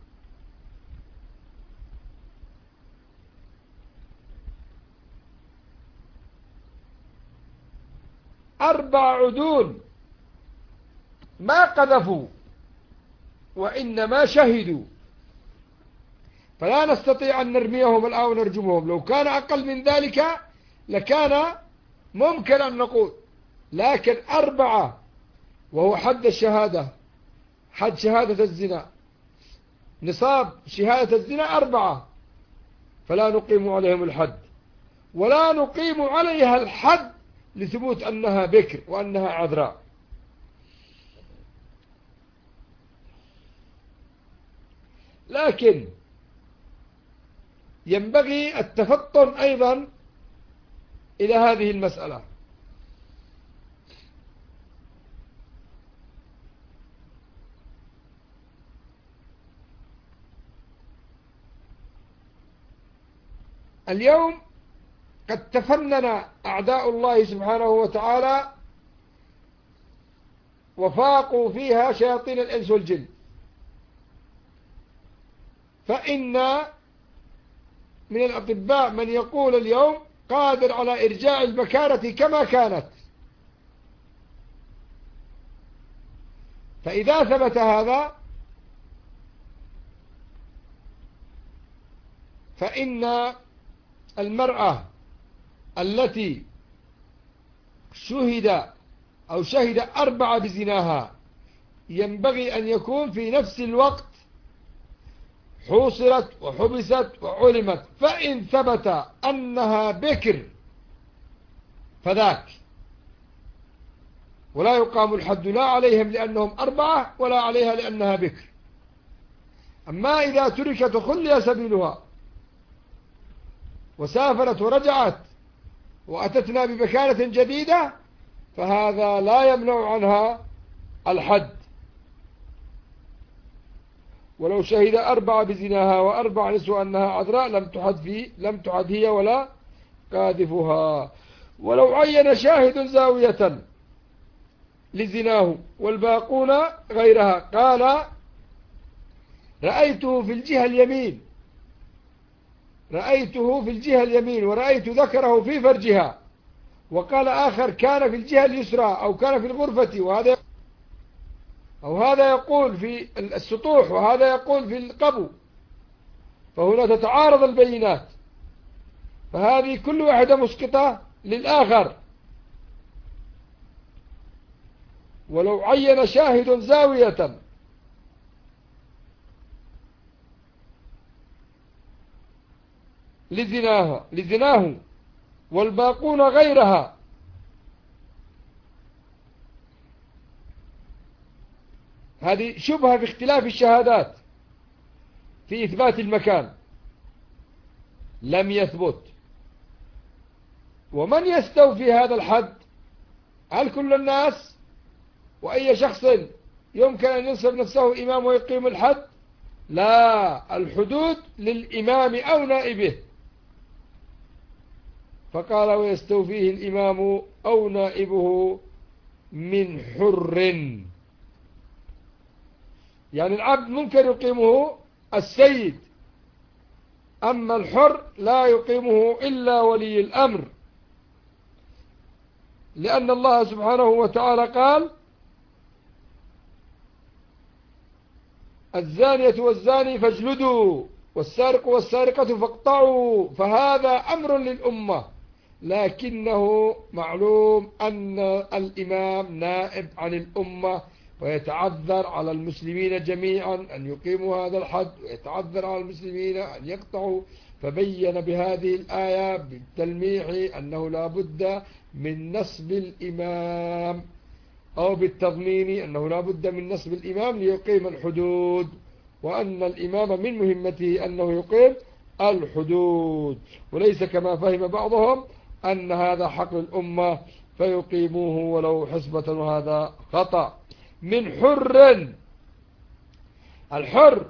4 عدول ما قذفوا وإنما شهدوا، فلا نستطيع أن نرميهم الآن ونرجمهم. لو كان أقل من ذلك لكان ممكن أن نقول، لكن 4 وهو حد الشهادة، حد شهادة الزنا، نصاب شهادة الزنا 4، فلا نقيم عليهم الحد، ولا نقيم عليها الحد لثبوت أنها بكر وأنها عذراء. لكن ينبغي التفطن أيضا إلى هذه المسألة. اليوم قد تفنن أعداء الله سبحانه وتعالى وفاقوا فيها شياطين الإنس والجن، فإن من الأطباء من يقول اليوم قادر على إرجاع البكارة كما كانت، فإذا ثبت هذا فإن المرأة التي شهد 4 بزناها ينبغي أن يكون في نفس الوقت حوصرت وحبست وعلمت، فإن ثبت أنها بكر فذاك، ولا يقام الحد لا عليهم لأنهم 4 ولا عليها لأنها بكر. أما إذا تركت وخلي سبيلها وسافرت ورجعت وأتتنا بمكانة جديدة فهذا لا يمنع عنها الحد، ولو شهد 4 بزناها و4 نسوا أنها عذراء لم تحد هي ولا قاذفها. ولو عين شاهد زاوية لزناه والباقون غيرها، قال رأيته في الجهة اليمين ورأيت ذكره في فرجها، وقال آخر كان في الجهة اليسرى أو كان في الغرفة، وهذا يقول في السطوح وهذا يقول في القبو، فهنا تتعارض البينات، فهذه كل واحدة مسقطة للآخر. ولو عين شاهد زاوية لزناه والباقون غيرها، هذه شبهة في اختلاف الشهادات في إثبات المكان لم يثبت. ومن يستوفي هذا الحد؟ هل كل الناس وأي شخص يمكن أن ينصب نفسه إمام ويقيم الحد؟ لا، الحدود للإمام أو نائبه، فقال ويستوفيه الإمام أو نائبه من حر، يعني العبد ممكن يقيمه السيد، أما الحر لا يقيمه إلا ولي الأمر، لأن الله سبحانه وتعالى قال الزانية والزاني فاجلدوا والسارق والسارقة فاقطعوا، فهذا أمر للأمة، لكنه معلوم أن الإمام نائب عن الأمة، ويتعذر على المسلمين جميعا أن يقيموا هذا الحد، ويتعذر على المسلمين أن يقطعوا، فبين بهذه الآية بالتلميح أنه لا بد من نصب الإمام، أو بالتضمين أنه لا بد من نصب الإمام ليقيم الحدود، وأن الإمام من مهمته أنه يقيم الحدود، وليس كما فهم بعضهم أن هذا حق الأمة فيقيموه ولو حسبة، وهذا خطأ. من حر، الحر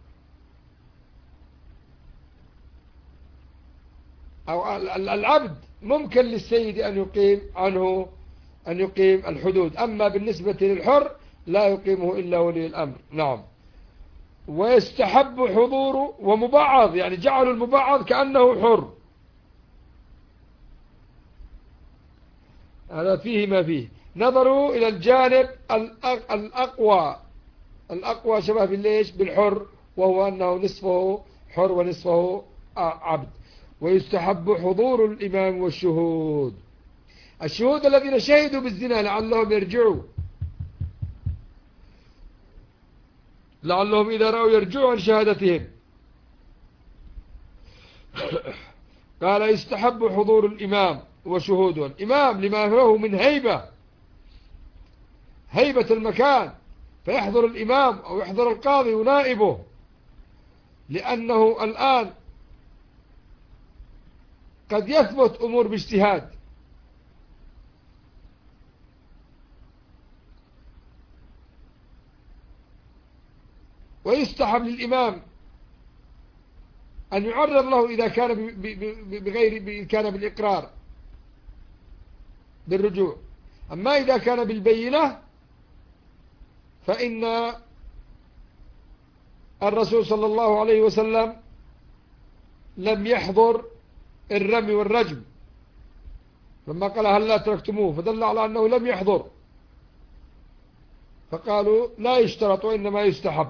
أو العبد ممكن للسيد أن يقيم الحدود، أما بالنسبة للحر لا يقيمه إلا ولي الأمر. نعم. ويستحب حضور ومبعض، يعني جعلوا المبعض كأنه حر، هذا فيه ما فيه. نظروا إلى الجانب الأقوى شبه بالليش بالحر، وهو أنه نصفه حر ونصفه عبد. ويستحب حضور الإمام والشهود، الشهود الذين شهدوا بالزنا لعلهم يرجعوا، لعلهم إذا رأوا يرجعوا عن شهادتهم. قال يستحب حضور الإمام وشهوده، الإمام لما له من هيبة المكان، فيحضر الإمام أو يحضر القاضي ونائبه، لأنه الآن قد يثبت أمور باجتهاد، ويستحب للإمام أن يعرض له إذا كان كان بالإقرار بالرجوع. أما إذا كان بالبينة فإن الرسول صلى الله عليه وسلم لم يحضر الرمي والرجم، لما قال هل لا تركتموه، فدل على أنه لم يحضر. فقالوا لا يشترط وإنما يستحب.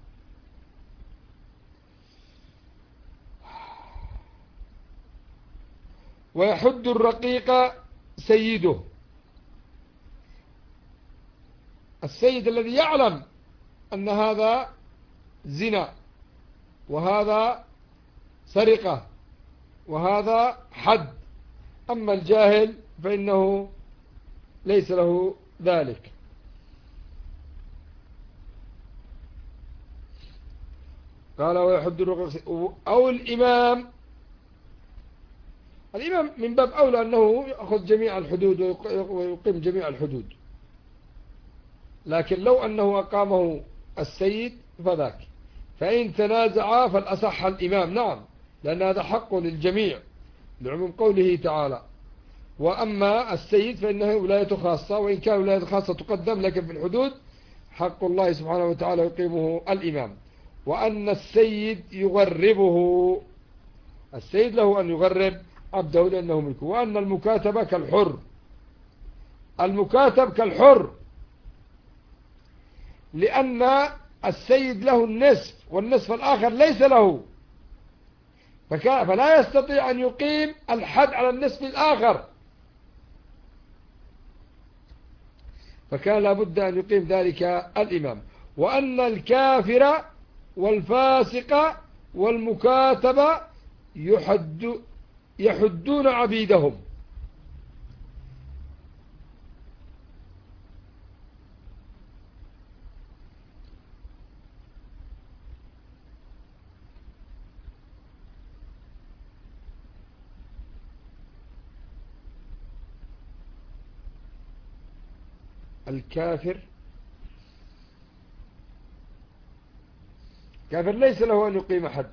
ويحد الرقيق سيده، السيد الذي يعلم أن هذا زنا وهذا سرقة وهذا حد، أما الجاهل فإنه ليس له ذلك. قال ويحد الرقيق أو الإمام من باب أولى أنه يأخذ جميع الحدود ويقيم جميع الحدود، لكن لو أنه أقامه السيد فذاك. فإن تنازعا فالأصح الإمام، نعم، لأن هذا حق للجميع لعموم قوله تعالى وأما السيد فإنه ولاية خاصة، وإن كان ولاية خاصة تقدم، لكن في الحدود حق الله سبحانه وتعالى يقيمه الإمام. وأن السيد يغربه، السيد له أن يغرب عبده لأنه ملكه. وأن المكاتب كالحر، المكاتب كالحر، لأن السيد له النصف والنصف الآخر ليس له، فلا يستطيع أن يقيم الحد على النصف الآخر، فكان لابد أن يقيم ذلك الإمام. وأن الكافر والفاسق والمكاتب يحدون عبيدهم، الكافر ليس له أن يقيم حد،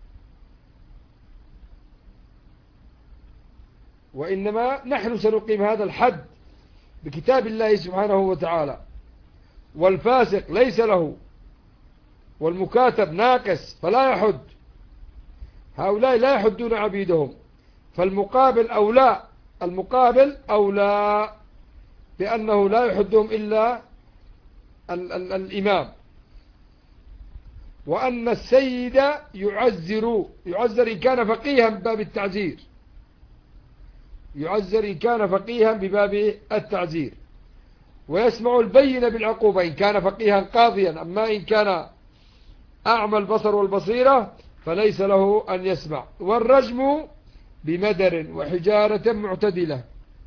وإنما نحن سنقيم هذا الحد بكتاب الله سبحانه وتعالى. والفاسق ليس له، والمكاتب ناقص فلا يحد، هؤلاء لا يحدون عبيدهم، فالمقابل أولى، المقابل أولى، لأنه لا يحدهم إلا الإمام. وأن السيد يعزر إن كان فقيها بباب التعزير، يعزر إن كان فقيها بباب التعزير، ويسمع البين بالعقوبة إن كان فقيها قاضيا. أما إن كان أعمى البصر والبصيرة فليس له أن يسمع. والرجم بمدر وحجارة معتدلة.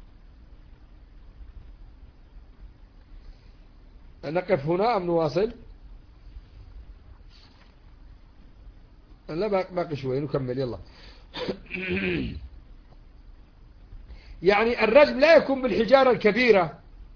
نقف هنا أم نواصل؟ لا باقي شوي نكمل، يلا. يعني الرجم لا يكون بالحجارة الكبيرة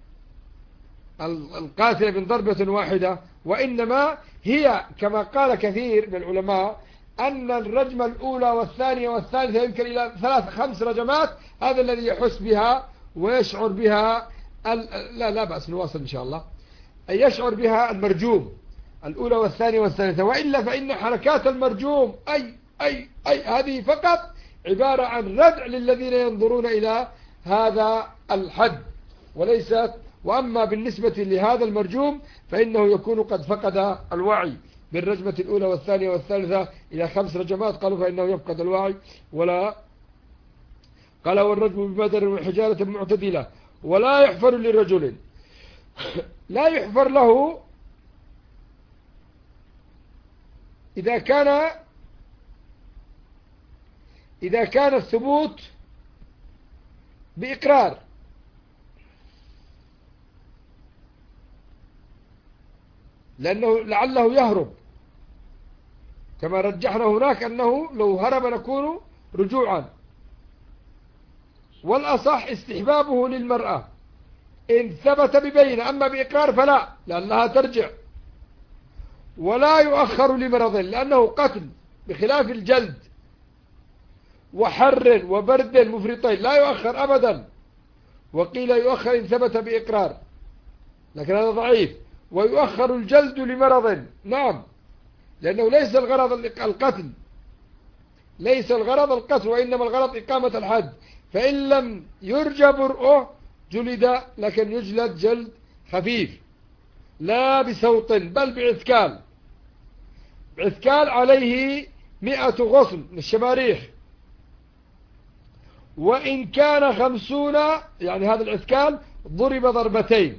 القاتلة من ضربة واحدة، وإنما هي كما قال كثير من العلماء أن الرجمة الأولى والثانية والثالثة يمكن إلى 3-5 رجمات، هذا الذي يحس بها ويشعر بها لا بأس، نواصل إن شاء الله. أن يشعر بها المرجوم الأولى والثانية والثالثة، وإلا فإن حركات المرجوم أي هذه فقط عبارة عن ردع للذين ينظرون إلى هذا الحد وليست. وأما بالنسبة لهذا المرجوم فإنه يكون قد فقد الوعي بالرجمة الأولى والثانية والثالثة إلى 5 رجمات، قالوا فإنه يفقد الوعي. ولا قال والرجم بمدر وحجارة معتدلة. ولا يحفر لرجل، لا يحفر له إذا كان الثبوت بإقرار، لأنه لعله يهرب، كما رجحنا هناك أنه لو هرب نكون رجوعا. والأصح استحبابه للمرأة إن ثبت ببينة، أما بإقرار فلا، لأنها ترجع. ولا يؤخر لمرض لأنه قتل، بخلاف الجلد وحر وبرد مفرطين لا يؤخر أبدا. وقيل يؤخر إن ثبت بإقرار، لكن هذا ضعيف. ويؤخر الجلد لمرض، نعم، لأنه ليس الغرض القتل، ليس الغرض القتل، وإنما الغرض إقامة الحد. فإن لم يرجى برؤه جلد، لكن يجلد جلد خفيف، لا بسوط بل بعثكال، بعثكال عليه 100 غصن من الشماريخ، وإن كان 50 يعني هذا العثكال ضرب ضربتين.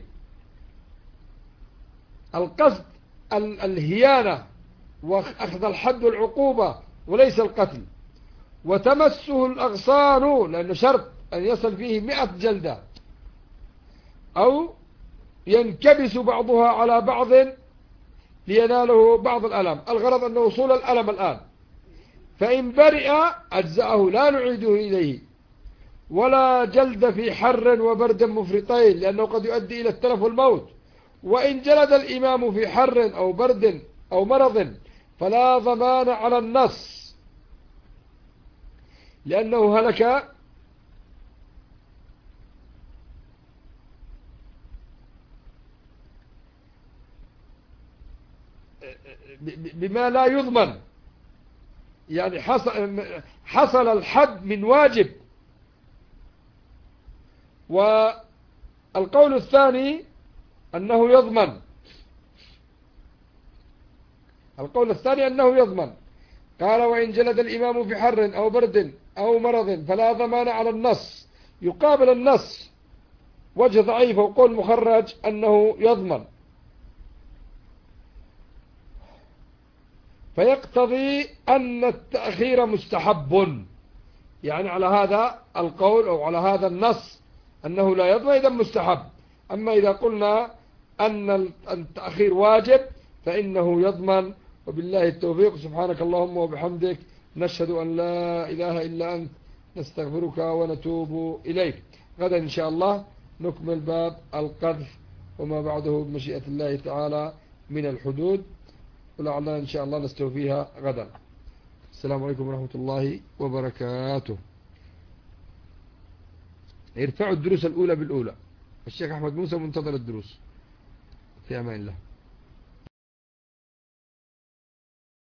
القصد الهيانة وأخذ الحد والعقوبة وليس القتل. وتمسه الأغصان لأنه شرط أن يصل فيه 100 جلدة، أو ينكبس بعضها على بعض ليناله بعض الألم. الغرض أن وصول الألم الآن، فإن برئ أجزأه لا نعيده إليه. ولا جلد في حر وبرد مفرطين لأنه قد يؤدي إلى التلف والموت. وإن جلد الإمام في حر أو برد أو مرض فلا ضمان على النص لأنه هلك بما لا يضمن، يعني حصل الحد من واجب. والقول الثاني أنه يضمن، القول الثاني أنه يضمن. قال وإن جلد الإمام في حر أو برد أو مرض فلا ضمان على النص. يقابل النص وجه ضعيف وقول مخرج أنه يضمن، فيقتضي أن التأخير مستحب. يعني على هذا القول أو على هذا النص أنه لا يضمن إذا مستحب. أما إذا قلنا أن التأخير واجب فإنه يضمن. وبالله التوفيق. سبحانك اللهم وبحمدك، نشهد أن لا إله إلا أنت، نستغفرك ونتوب إليك. غدا إن شاء الله نكمل باب القذف وما بعده بمشيئة الله تعالى من الحدود، ولعلنا إن شاء الله نستوفيها غدا. السلام عليكم ورحمة الله وبركاته. ارفعوا الدروس الأولى بالأولى. الشيخ أحمد موسى منتظر الدروس. في أمان الله.